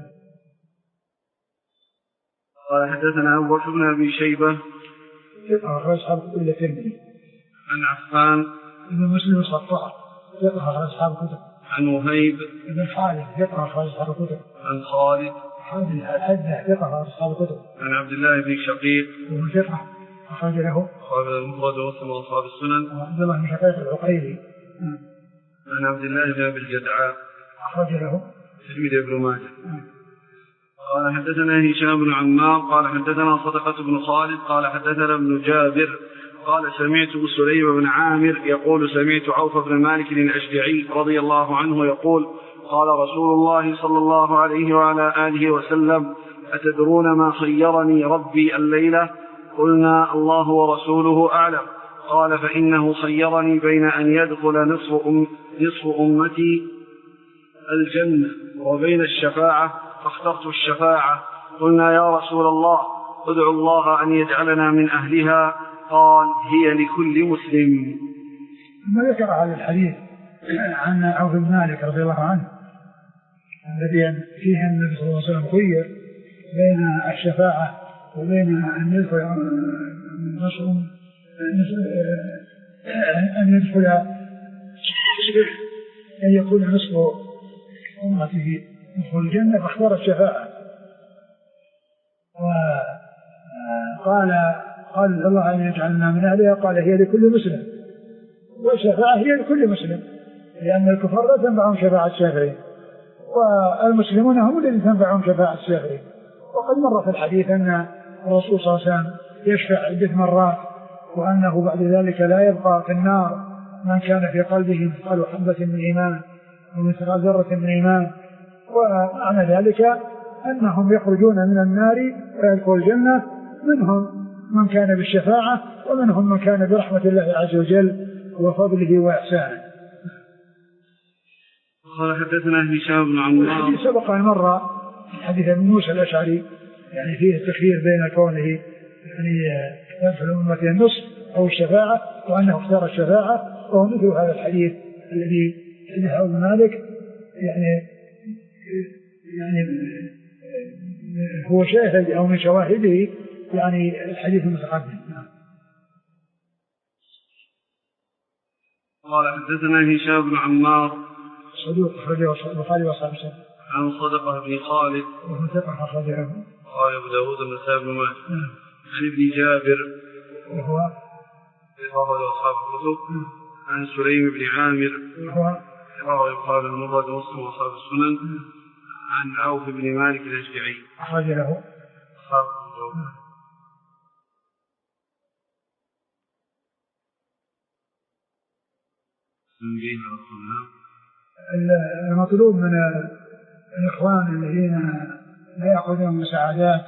قال حدثنا أبو بكر بن أبي شيبة ثقة أصحاب الكتب إلا الترمذي. عن عفان بن مسلم الصفار ثقة أصحاب الكتب. عن وهيب بن خالد ثقة أصحاب الكتب. عن خالد الحدة ثقة أصحاب الكتب. عن عبد الله بن شقيق وهو ثقة أخرج له أصحاب المفرد ومسلم وأصحاب السنن. وعبد الله بن شقيق العقيلي. عن عبد الله بن أبي الجدعاء أخرج له الترمذي بن ماجه. قال حدثنا هشام بن عمار قال حدثنا صدقة بن خالد قال حدثنا ابن جابر قال سمعت سليم بن عامر يقول سمعت عوف بن مالك الأشجعي رضي الله عنه يقول قال رسول الله صلى الله عليه وعلى آله وسلم أتدرون ما خيرني ربي الليلة؟ قلنا الله ورسوله أعلم. قال فإنه خيرني بين أن يدخل نصف, أم نصف أمتي الجنة وبين الشفاعة فاخترت الشفاعة. قلنا يا رسول الله ادعو الله أن يجعلنا من أهلها. قال هي لكل مسلم. ما ذكر هذا الحديث عن عوف بن مالك رضي الله عنه الذي فيه النبي صلى الله عليه وسلم خير بين الشفاعة وبين أن يدخل أن يدخل أن يكون نصف أمته يدخل الجنة فاختار الشفاعة. وقال قال الله أن يجعلنا من أهلها. قال هي لكل مسلم، والشفاعة هي لكل مسلم، لأن الكفار لا تنفعهم شفاعة الشافعين، والمسلمون هم الذين تنفعهم شفاعة الشافعين. وقد مر في الحديث أن الرسول صلى الله عليه وسلم يشفع عدة مرات، وأنه بعد ذلك لا يبقى في النار من كان في قلبه مثقال حبة من إيمان ومثقال ذرة من إيمان. ومعنى ذلك أنهم يخرجون من النار ويدخلون الجنة، منهم من كان بالشفاعة ومنهم من كان برحمة الله عز وجل وفضله وإحسانه. قال حدثنا هشام بن عمار. الحديث سبق أن مر حديث ابن موسى الأشعري يعني فيه التخيير بين كونه يعني يدخل أمته النصف أو الشفاعة، وأنه اختار الشفاعة، وهو مثل هذا الحديث الذي حديث عوف بن مالك يعني يعني هو شاهد أو من شواهده يعني الحديث المتقدم. قال حدثنا هشام بن عمار صدوق أخرجه البخاري وأصحاب السنن. عن صدقة بن خالد وهو ثقة أخرجه قال أبو داود والنسائي بن ماجه. عن ابن جابر وهو رواه أصحاب الكتب. عن سليم بن عامر وهو رواه البخاري المفرد ومسلم وأصحاب السنن. عن عوف بن مالك الأشجعي أخرج له أصحاب الكتب. المطلوب من الإخوان الذين لا يأخذون مساعدات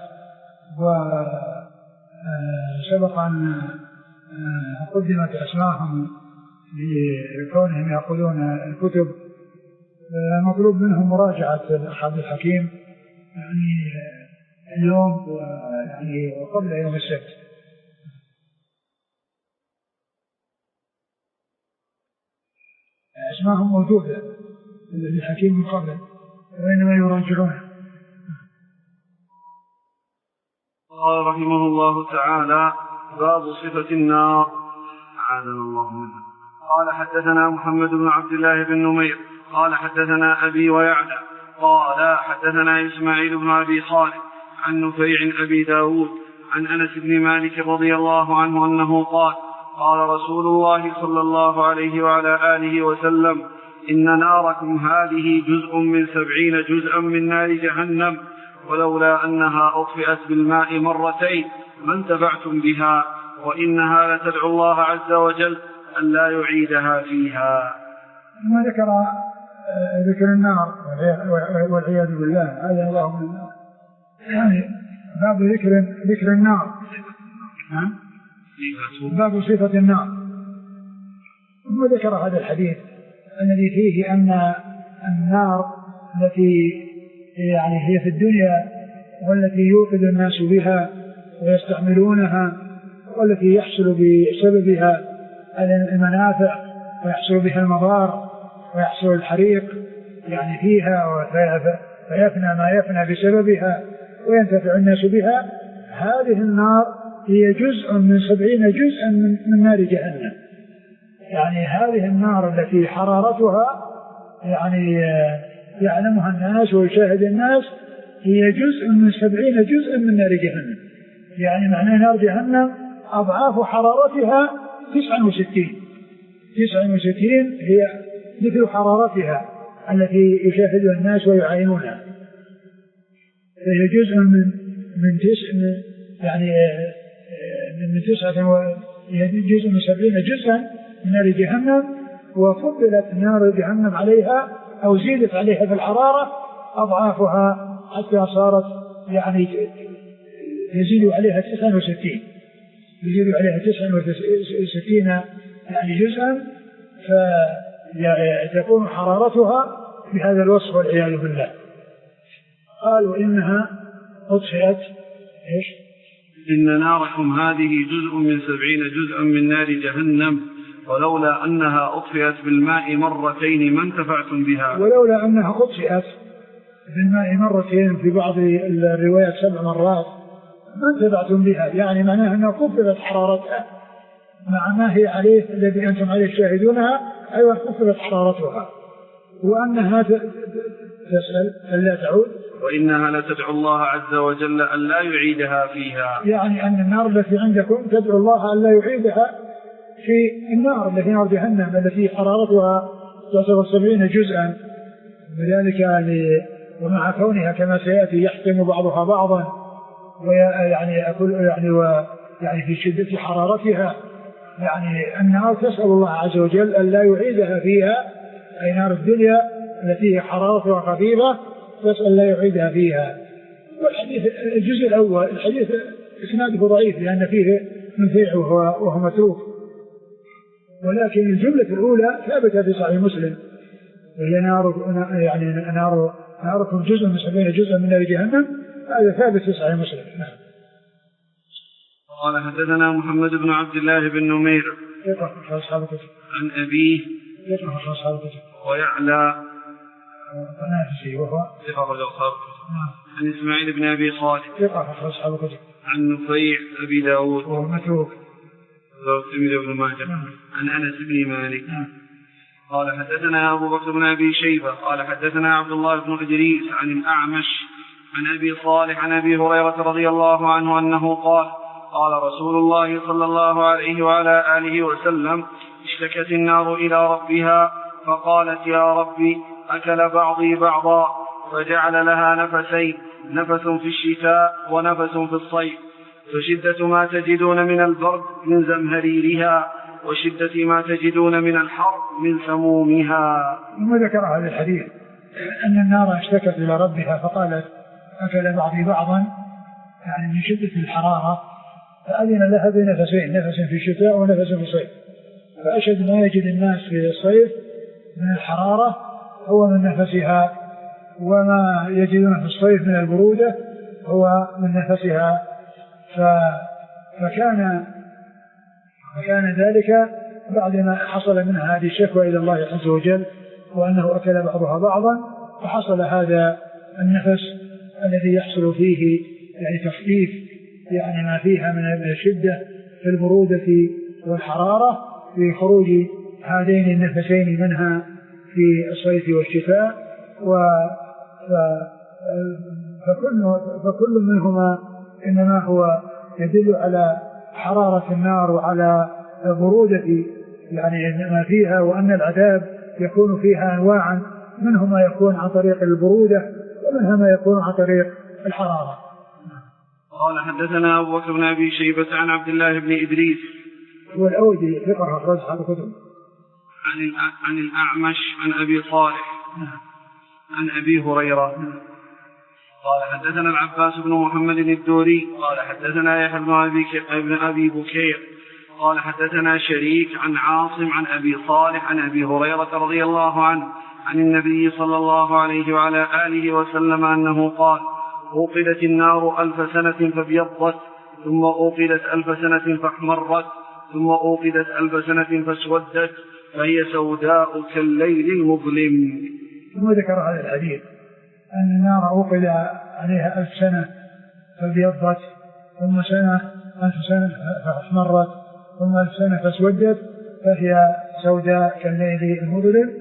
وسبق أن قدمت أسماءهم لكونهم يأخذون الكتب، المطلوب منهم مراجعة الأخ عبد الحكيم يعني اليوم يعني وقبل يوم السبت. أسماءهم موجودة للحكيم من قبل وإنما يراجعونه. قال رحمه الله تعالى باب صفة النار أعاذنا الله منها. قال حدثنا محمد بن عبد الله بن نمير قال حدثنا أبي ويعلى قال حدثنا إسماعيل بن أبي خالد عن نفيع أبي داود عن أنس بن مالك رضي الله عنه أنه قال قال رسول الله صلى الله عليه وعلى آله وسلم إن ناركم هذه جزء من سبعين جزءا من نار جهنم ولولا أنها أطفئت بالماء مرتين ما انتفعتم بها وإنها لتدعو الله عز وجل أن لا يعيدها فيها. ما ذكر ذكر النار والعياذ بالله، هذا الله من النار، يعني باب ذكر ذكر النار، باب صفة النار. ثم ذكر هذا الحديث الذي فيه أن النار التي يعني هي في الدنيا والتي يوقد الناس بها ويستعملونها والتي يحصل بسببها المنافع ويحصل بها المضار ويحصل الحريق يعني فيها فيفنى ما يفنى بسببها وينتفع الناس بها. هذه النار هي جزء من سبعين جزءا من, من نار جهنم. يعني هذه النار التي حرارتها يعني يعلمها الناس ويشاهد الناس هي جزء من سبعين جزءا من نار جهنم. يعني معنى نار جهنم أضعاف حرارتها تسعة وستين تسعة وستين هي مثل حرارتها التي يشاهدها الناس ويعاينونها. فهي جزء من من تسع يعني من تسعة و جزء من سبعين جزءا من نار جهنم. وفضلت نار جهنم عليها أو زيدت عليها في الحرارة أضعافها حتى صارت يعني يزيد عليها تسعة وستين يزيد عليها تسعة وستين يعني جزءا، فتكون حرارتها بهذا الوصف والعياذ بالله. قالوا إنها أطفئت إيش؟ إن ناركم هذه جزء من سبعين جزءا من نار جهنم ولولا أنها أطفئت بالماء مرتين ما انتفعتم بها. ولولا أنها أطفئت بالماء مرتين في بعض الروايات سبع مرات ما انتفعتم بها، يعني معناها أنها خفضت حرارتها مع ما هي عليه الذي أنتم عليه شاهدونها، أيضا خفضت حرارتها. وأنها تسأل ألا تعود وإنها لتدعو الله عز وجل أن لا يعيدها فيها. يعني أن النار التي عندكم تدعو الله أن لا يعيدها في النار التي نار جهنم التي حرارتها تصل سبعين جزءا، بذلك ومع كونها كما سيأتي يحتم بعضها بعضا ويعني أكل يعني ويعني في شدة حرارتها. يعني النار تسأل الله عز وجل أن لا يعيدها فيها، أي نار الدنيا التي حرارتها خفيفة تسأل لا يعيدها فيها. والحديث الجزء الأول الحديث إسناده ضعيف لأن فيه منفع وهو متروك، ولكن الجملة الأولى ثابتة في صحيح مسلم وهي نار يعني نار ناركم جزء من سبعين جزءا من نار جهنم، هذا ثابت في صحيح مسلم. نعم. قال حدثنا محمد بن عبد الله بن نمير عن أبيه ويعلى وهو عن إسماعيل بن أبي صالح عن نفيع أبي داود وهو متروك بن ماجه عن أنس بن مالك. قال حدثنا أبو بكر بن أبي شيبة قال حدثنا عبد الله بن إدريس عن الأعمش عن أبي صالح عن أبي هريرة رضي الله عنه أنه قال قال رسول الله صلى الله عليه وعلى آله وسلم اشتكت النار إلى ربها فقالت يا ربي أكل بعضي بعضا، فجعل لها نفسين، نفس في الشتاء ونفس في الصيف، فشدة ما تجدون من البرد من زمهريرها وشدة ما تجدون من الحر من سمومها. ثم ذكر هذا الحديث أن النار اشتكت إلى ربها فقالت أكل بعضي بعضا، يعني من شدة الحرارة، فأذن لها بنفسين، نفس في الشتاء ونفس في الصيف. فأشد ما يجد الناس في الصيف من الحرارة هو من نفسها، وما يجدون في الصيف من البرودة هو من نفسها. فكان فكان ذلك بعدما حصل منها هذه الشكوى إلى الله عز وجل وأنه أكل بعضها بعضا، فحصل هذا النفس الذي يحصل فيه يعني تخفيف يعني ما فيها من الشدة في البرودة والحرارة في خروج هذين النفسين منها في الصيف والشتاء. فكل, فكل منهما إنما هو يدل على حرارة النار وعلى برودة يعني ما فيها، وأن العذاب يكون فيها أنواعا، منها ما يكون عن طريق البرودة ومنها ما يكون عن طريق الحرارة. قال حدثنا أبو بكر بن أبي شيبة عن عبد الله بن إدريس هو الأودي ثقة أخرج أصحاب الكتب. عن عن الأعمش عن أبي صالح عن أبي هريرة قال حدثنا العباس بن محمد الدوري قال حدثنا يحيى بن أبي بكير قال حدثنا شريك عن عاصم عن أبي صالح عن أبي هريرة رضي الله عنه عن النبي صلى الله عليه وعلى آله وسلم أنه قال أوقدت النار ألف سنة فابيضت ثم أوقدت ألف سنة فاحمرت ثم أوقدت ألف سنة فاسودت فهي سوداء كالليل المظلم. ثم ذكر هذا الحديث أن النار أوقد عليها ألف سنة فابيضت ثم سنة ألف سنة فاحمرت ثم ألف سنة فاسودت فهي سوداء كالليل المظلم.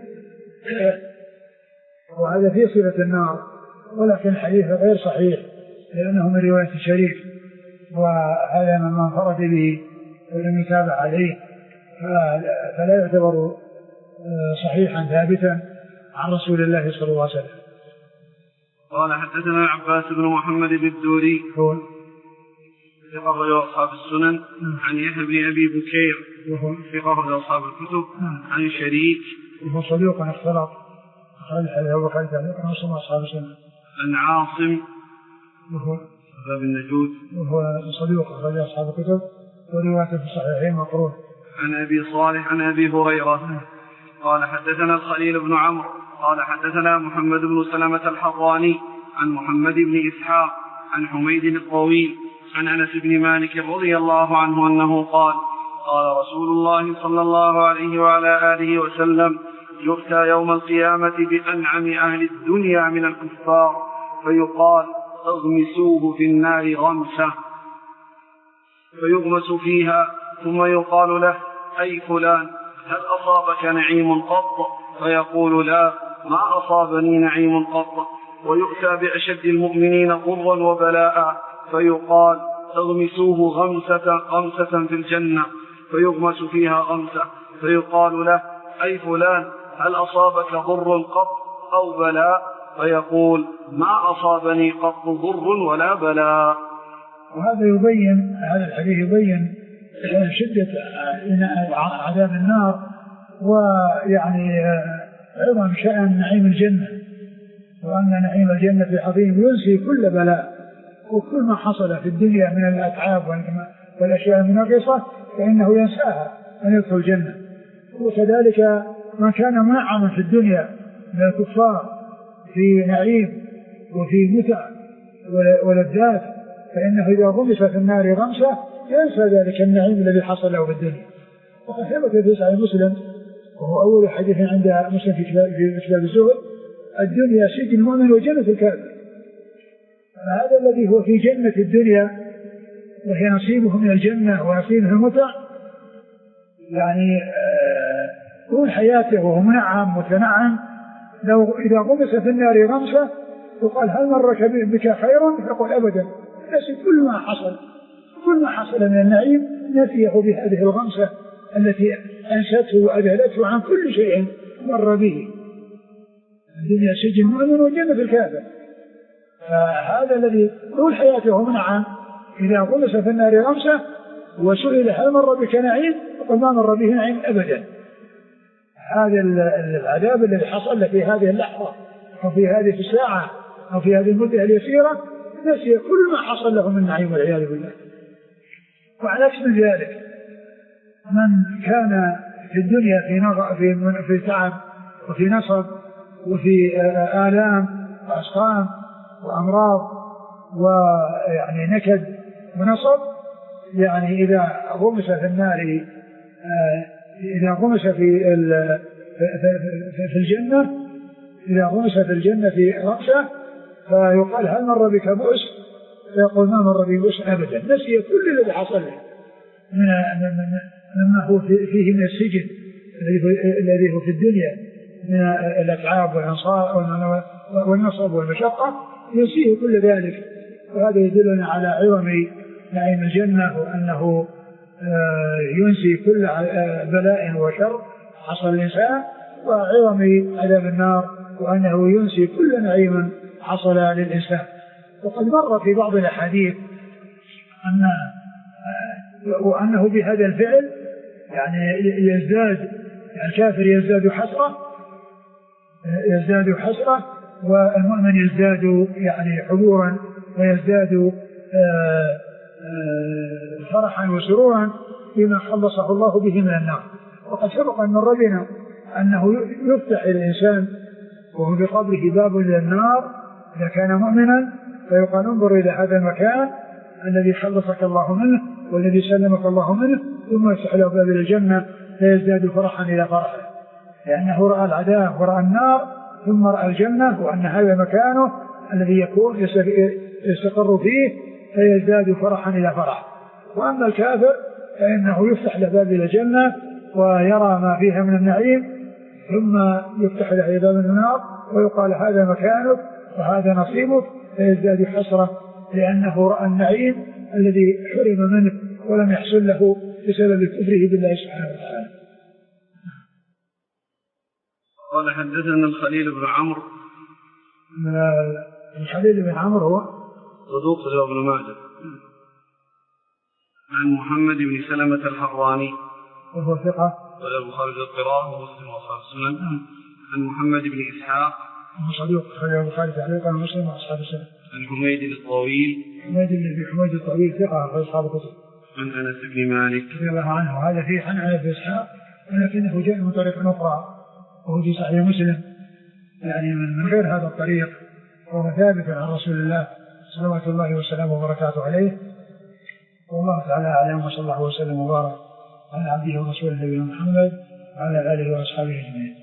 وهذا في صفة النار، ولكن الحديث غير صحيح لأنه من رواية شريك، وهذا من انفرد به ولم يتابع عليه فلا يعتبر صحيحا ثابتا عن رسول الله صلى الله عليه وسلم. قال حدثنا العباس بن محمد الدوري هو ثقة أصحاب السنن عن يحيى بن أبي بكير ثقة أصحاب الكتب عن شريك وهو صدوق اختلط أخرج حديثه البخاري تعليقا ومسلم أصحاب السنن. عن عاصم وهو باب النجود وهو صدوق أخرج أصحاب الكتب وروايته في الصحيحين مقروء. عن أبي صالح عن أبي هريرة قال حدثنا الخليل بن عمرو قال حدثنا محمد بن سلمة الحراني عن محمد بن إسحاق عن حميد الطويل عن أنس بن مالك رضي الله عنه أنه قال قال رسول الله صلى الله عليه وعلى آله وسلم يؤتى يوم القيامة بأنعم أهل الدنيا من الكفار فيقال اغمسوه في النار غمسة فيغمس فيها ثم يقال له أي فلان هل أصابك نعيم قط؟ فيقول لا ما أصابني نعيم قط. ويؤتى بأشد المؤمنين ضرا وبلاء فيقال اغمسوه غمسة, غمسة في الجنة فيغمس فيها غمسة فيقال له أي فلان هل أصابك ضر قط أو بلاء؟ فيقول ما أصابني قط ضر ولا بلاء. وهذا يبين هذا الحديث يبين شدة عذاب النار ويعني عظم شأن نعيم الجنة، وأن نعيم الجنة عظيم ينسي كل بلاء، وكل ما حصل في الدنيا من الأتعاب والأشياء المنغصة فإنه ينساها أن يدخل الجنة. وكذلك ما كان منعما في الدنيا من الكفار في نعيم وفي متع ولذات فإنه إذا غمس في النار غمسة ينسى ذلك النعيم الذي حصل له في الدنيا. وقد ثبت في صحيح مسلم وهو أول حديث عند مسلم في كتاب الزهد الدنيا سجن المؤمن وجنة الكافر. فهذا الذي هو في جنة الدنيا وهي نصيبه من الجنة ونصيبه المتع يعني طول حياته وهو منعم متنعم لو إذا غمس في النار غمسة وقال هل مرك بك خير؟ فقل أبدا، نسي كل ما حصل كل ما حصل من النعيم نسيه بهذه الغمسة التي أنسته وأذهلته عن كل شيء مر به. الدنيا سجن المؤمن وجنة الكافر. فهذا الذي طول حياته منعم إذا غمس في النار غمسة وسئل هل مر بك نعيم؟ فقل ما مر به نعيم أبدا. هذا العذاب الذي حصل في هذه اللحظة أو في هذه الساعة أو في هذه المدة اليسيرة نسي كل ما حصل له من نعيم والعياذ بالله. وعلى عكس من ذلك من كان في الدنيا في نغ... في في تعب وفي نصب وفي آلام وأسقام وأمراض ويعني نكد ونصب، يعني إذا غمس في النار إذا غمس في في الجنة إذا غمس في الجنة في غمسة فيقال هل مر بك بؤس؟ فيقول ما مر بي بؤس أبدا، نسي كل الذي حصل له من مما هو فيه من السجن الذي هو في الدنيا من الأتعاب والأنصار والنصب والمشقة، ينسيه كل ذلك. وهذا يدلنا على عظم نعيم الجنة وأنه ينسي كل بلاء وشر حصل الإنسان، وعظم عذاب النار وأنه ينسي كل نعيم حصل للإنسان. وقد مر في بعض الأحاديث أن وأنه بهذا الفعل يعني يزداد الكافر يزداد حسرة يزداد حسرة والمؤمن يزداد يعني حضورا ويزداد فرحا وسرورا بما خلصه الله به من النار. وقد سبق أن ربنا أنه يفتح الإنسان وهو بقبره باب إلى النار إذا كان مؤمنا، فيقال انظر إلى هذا المكان الذي خلصك الله منه والذي سلمك الله منه، ثم يفتح له باب إلى الجنة فيزداد فرحا إلى فرحه، لأنه رأى العذاب ورأى النار ثم رأى الجنة وأن هذا مكانه الذي يكون يستقر فيه فيزداد فرحا إلى فرح. وأما الكافر فإنه يفتح له باب إلى الجنة ويرى ما فيها من النعيم ثم يفتح له باب النار ويقال هذا مكانك وهذا نصيبك، فيزداد حسرة لأنه رأى النعيم الذي حرم منه ولم يحصل له بسبب كفره بالله سبحانه وتعالى. قال حدثنا الخليل بن عمرو. الخليل بن عمرو هو صدوق له ابن ماجه. عن محمد بن سلمة الحراني وهو ثقة وله خارج القراءة ومسلم وأصحاب السنن. عن محمد بن إسحاق وهو صدوق خرج البخاري تعليقا ومسلم وأصحاب السنن. عن حميد الطويل حميد بن حميد الطويل ثقة أخرج أصحاب الكتب. عن أنس بن مالك رضي الله عنه. وهذا فيه عن أنس بن إسحاق ولكنه جاء من طريق أخرى وهو في صحيح مسلم يعني من غير هذا الطريق، وهو ثابت عن رسول الله صلوات الله وسلامه وبركاته عليه. والله تعالى أعلم، وصلى الله وسلم وبارك على عبده ورسوله نبينا محمد وعلى آله وأصحابه أجمعين.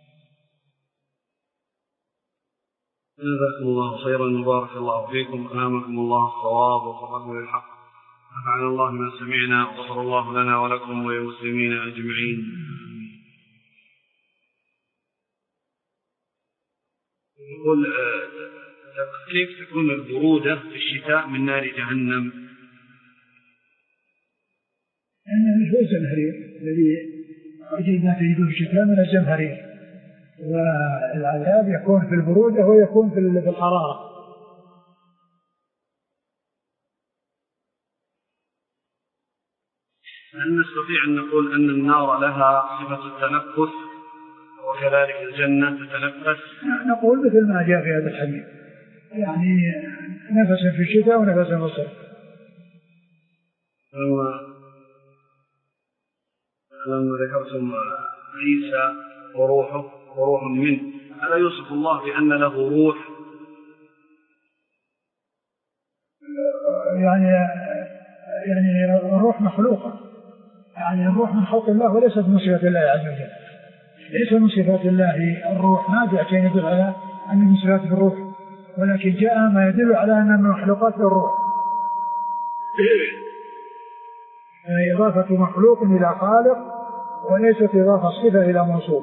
جزاكم الله خيرا وبارك الله فيكم، ألهمكم الله الصواب ووفقكم للحق، نفعنا الله ما سمعنا وغفر الله لنا ولكم وللمسلمين أجمعين. يقول كيف تكون البرودة في الشتاء من نار جهنم؟ أنه هو الزمهرير الذي يجب ما تجده في الشتاء من الزمهرير، والعذاب يكون في البرودة ويكون في الحرارة. هل نستطيع أن نقول أن النار لها صفة التنفس وكذلك الجنة تتنفس؟ نقول مثل ما جاء في هذا الحديث، يعني نفسا في الشتاء ونفسا في الصيف. لما ذكرتم عيسى وروحه وروح منه، ألا يوصف الله بأن له روح؟ يعني يعني الروح مخلوقة، يعني الروح من خلق الله وليست من صفات الله عز وجل. ليس من صفات الله الروح، ما جاء شيء يدل على أن من صفات الروح، ولكن جاء ما يدل على أن من مخلوقات الروح. إضافة مخلوق إلى خالق وليست إضافة صفة إلى موصوف.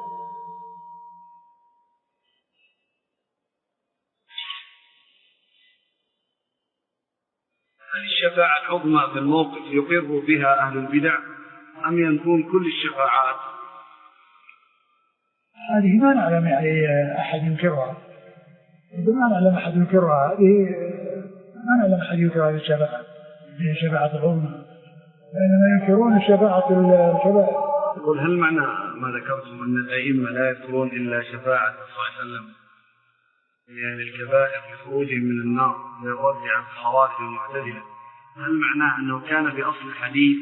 هل الشفاعة العظمى في الموقف يقر بها أهل البدع أم ينكون كل الشفاعات؟ هذه ما نعلم يعني أحد ينكرها، ما نعلم أحد ينكرها، هذه ما نعلم أحد ينكر هذه الشفاعة، هي الشفاعة العظمى، بينما ينكرون الشفاعة الكبائر. يقول هل معنى ما ذكرتم أن الأئمة لا يذكرون إلا شفاعة صلى الله عليه وسلم يعني الكبائر لخروجهم من النار للرد عن الخوارج المعتزلة، هل معناه أنه كان في أصل الحديث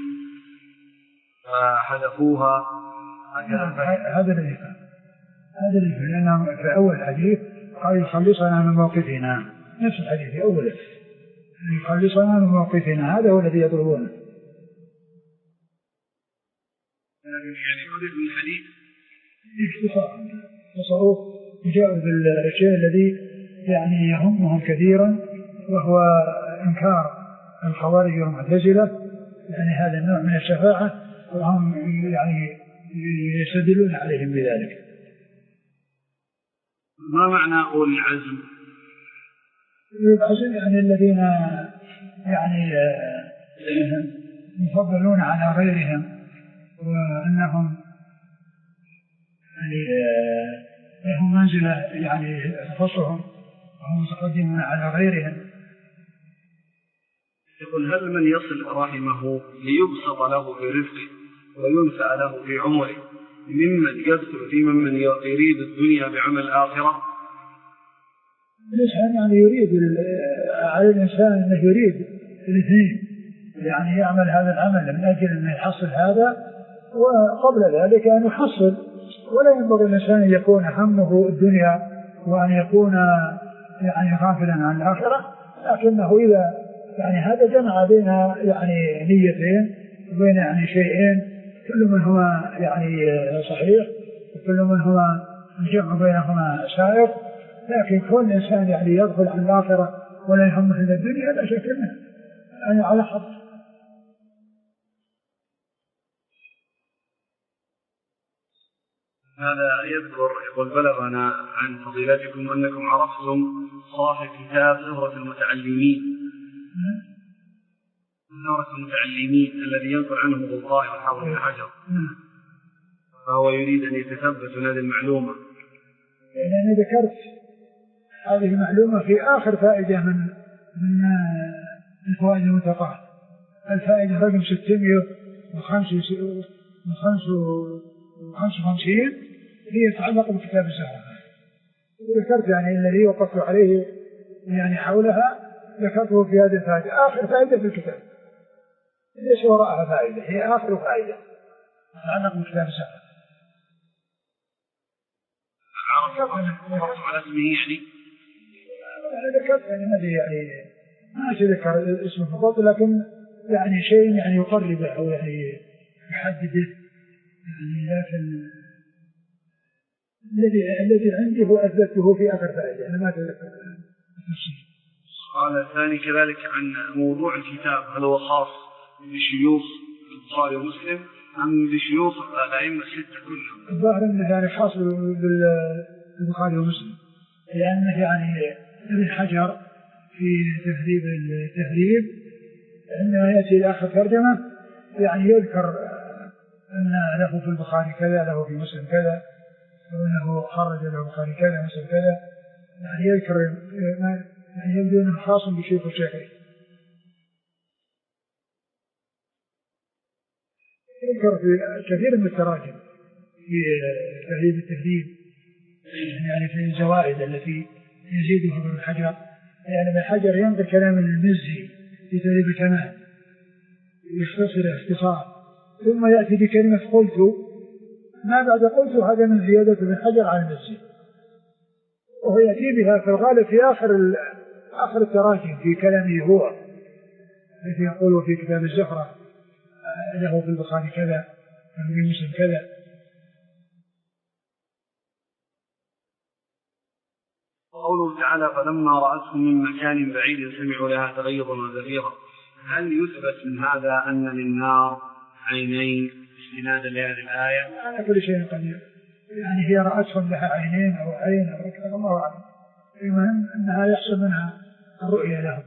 فحذفوها؟ هذا الذي كان هذا الذي كان لأنه في أول حديث قال يخلصنا من موقفنا، نفس الحديث في أوله يخلصنا من موقفنا، هذا هو الذي يطلبونه. يعني حدث من الحديث اختصار تصرف يجاوب بالشيء الذي يعني يهمهم كثيرا، وهو إنكار الخوارج والمعتزلة يعني هذا النوع من الشفاعة، وهم يعني يستدلون عليهم بذلك. ما معنى أولي العزم؟ أولي العزم يعني الذين يعني يفضلون على غيرهم، وأنهم يعني لهم منزلة يعني تخصهم وهم متقدمون على غيرهم، يقول هل من يصل رحمه ليبسط له برزقه وينفع له في عمره ممن يدخل في ممن يريد الدنيا بعمل الآخرة؟ الإنسان يعني يريد على الإنسان أنه يريد الاثنين، يعني يعمل هذا العمل من أجل أن يحصل هذا وقبل ذلك أن يحصل، ولا ينبغي الإنسان أن يكون همه الدنيا وأن يكون يعني غافلا عن الآخرة، لكنه إذا يعني هذا جمع بين يعني نيتين وبين يعني شيئين كل منهما يعني صحيح وكل منهما الجمع بينهما سائر، لكن كل إنسان يعني يدخل عن الآخرة ولا يهمه إلا الدنيا لا شك منه يعني على حق. هذا يذكر يقول بلغنا عن فضيلتكم أنكم عرفتم صاحب كتاب زهرة المتعلمين زهرة المتعلمين الذي ينقل عنه الظاهر وحافظ بن حجر، فهو يريد أن يتثبت هذه المعلومة. يعني ذكرت هذه المعلومة في آخر فائدة من من الفوائد المتقاة، الفائدة رقم ستمائة وخمسة وخمسين هي تتعلق بكتاب الزهرة، وذكرت يعني الذي وقفت عليه يعني حولها ذكرته في هذه الفائدة، آخر فائدة في الكتاب ليس وراءها فائدة، هي آخر فائدة تتعلق بكتاب الزهرة. عرفت على اسمه يعني أنا ذكرت يعني ما يعني ما أتذكر اسمه بالضبط، لكن يعني شيء يعني يقربه أو يعني يحدده يعني، لكن الذي الذي عندي هو أثبته في آخر فائدة أنا ما أتذكر التفصيل. السؤال الثاني كذلك عن موضوع الكتاب، هل هو خاص بشيوخ البخاري ومسلم أم بشيوخ الأئمة الستة كلهم؟ الظاهر أنه يعني خاص بالبخاري ومسلم، لأنه يعني ابن حجر في تهذيب التهذيب عندما يأتي لآخر ترجمة يعني يذكر أن له في البخاري كذا له في مسلم كذا وأنه خرج له البخاري كذا مسلم كذا، يعني يذكر يعني يبدو أنه خاص بشيخ الشيخين. يذكر في كثير من التراجم في تهذيب التهذيب يعني في الزوائد التي يزيدها ابن حجر، يعني ابن حجر ينقل كلام المزي في تهذيب الكمال يختصر اختصار ثم يأتي بكلمة قلت، ما بعد قلت هذا من زيادة ابن حجر على المزي، وهو يأتي بها في الغالب في آخر آخر التراجم في كلامه هو، الذي يقول في كتاب الزهرة له في البخاري كذا وفي مسلم كذا. قوله تعالى فلما رأته من مكان بعيد سمعوا لها تغيظا وزفيرا، هل يثبت من هذا أن للنار عينين استنادا لهذه الآية؟ على كل شيء قدير، يعني هي رأتهم لها عينين أو عين أو ركبة الله أعلم، المهم أنها يحصل منها الرؤية لهم.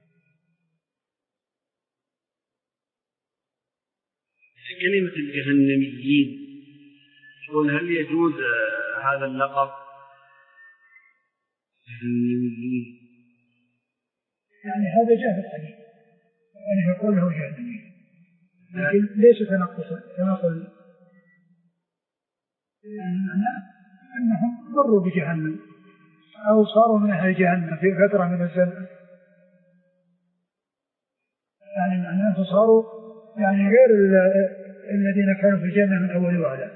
كلمة الجهنميين يقول هل يجوز هذا اللقب جهنميين؟ يعني هذا جاهل عليه يعني يقول له جهنميين، لكن ليس تنقصا كما قل أنهم مروا بجهنم أو صاروا من أهل جهنم في فترة من الزمن، يعني معناه صاروا يعني غير الذين كانوا في الجنة من أول وهلة.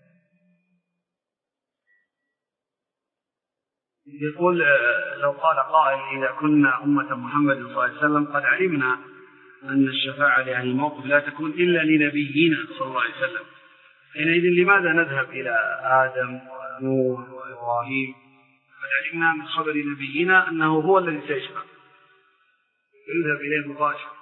يقول لو قال قائل إذا كنا أمة محمد صلى الله عليه وسلم قد علمنا أن الشفاعة لأهل الموقف لا تكون إلا لنبينا صلى الله عليه وسلم، حينئذ لماذا نذهب إلى آدم ونوح وإبراهيم؟ قد علمنا من خبر نبينا أنه هو الذي سيشفع، نذهب إليه مباشرة.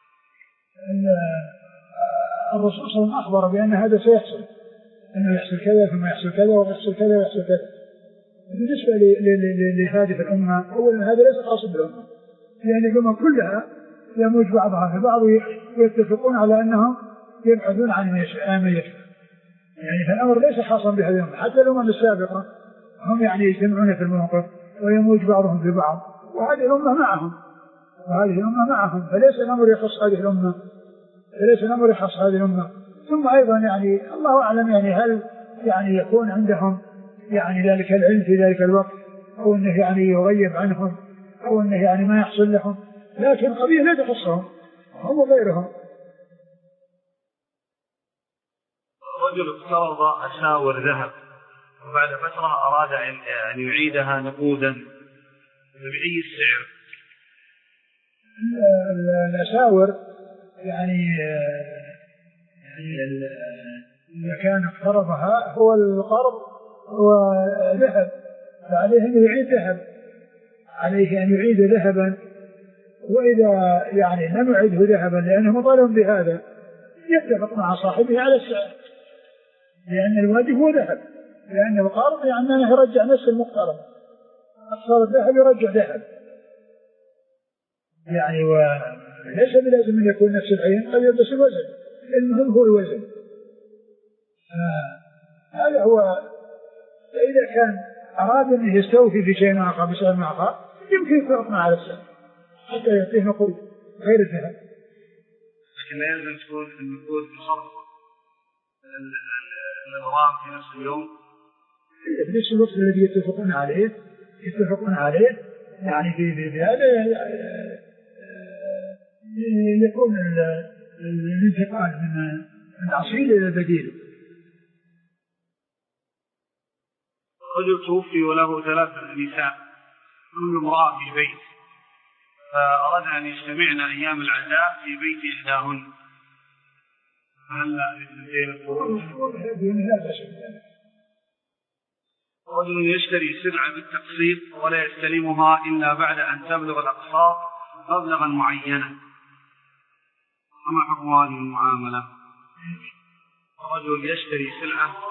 الرسول صلى الله عليه وسلم أخبر بأن هذا سيحصل، أنه يحصل كذا ثم يحصل كذا ويحصل كذا ويحصل كذا. بالنسبة لهذه الأمة أولا هذا ليس خاص بالأمة، لأن الأمة كلها يموج بعضها في بعض ويتفقون على أنهم يبحثون عن من يشفع، يعني فالأمر ليس خاصا بهذه الأمة، حتى الأمم السابقة هم يعني يجتمعون في الموقف ويموج بعضهم في بعض، وهذه الأمة معهم، وهذه الأمة معهم، فليس الأمر يخص هذه الأمة فليس الأمر يخص هذه الأمة. ثم أيضا يعني الله أعلم يعني هل يعني يكون عندهم يعني ذلك العلم في ذلك الوقت، أو أنه يعني يغيب عنهم، أو أنه يعني ما يحصل لهم، لكن قضية لا تخصهم هم وغيرهم. رجل اقترض أساور ذهب وبعد فترة أراد أن يعيدها نقودا، فبأي السعر؟ الأساور يعني يعني إذا كان اقترضها هو القرض هو ذهب، فعليه أن يعيد ذهب عليه أن يعيد ذهبا، وإذا يعني لم يعده ذهبا لأنه مطالب بهذا يتفق مع صاحبه على السعر، لأن الواجب هو ذهب، لأن القرض يعني أنه يرجع نفس المقترض، أقصر الذهب يرجع ذهب يعني، وليس بلازم أن يكون نفس العين، قد يلبس الوزن، المهم هو الوزن. هذا هو. فإذا كان أراد أن يستوفي في شيء آخر بسعر آخر يمكن يتفق مع على السعر حتى يعطيه نقود غير الذهب، لكن لا يلزم تكون النقود بصرف الغرام في نفس اليوم في نفس الوقت الذي يتفقون عليه يتفقون عليه يعني في في هذا يكون الانتقال من الأصيل إلى البديل. رجل توفي وله ثلاث نساء، كل امرأة في بيت، فأراد أن يجتمعن أيام العزاء في بيت إحداهن، فهل الاثنتين الخروج؟ رجل يشتري سلعة بالتقسيط ولا يستلمها إلا بعد أن تبلغ الأقساط مبلغا معينا، فما حكم هذه المعاملة؟ رجل يشتري سلعة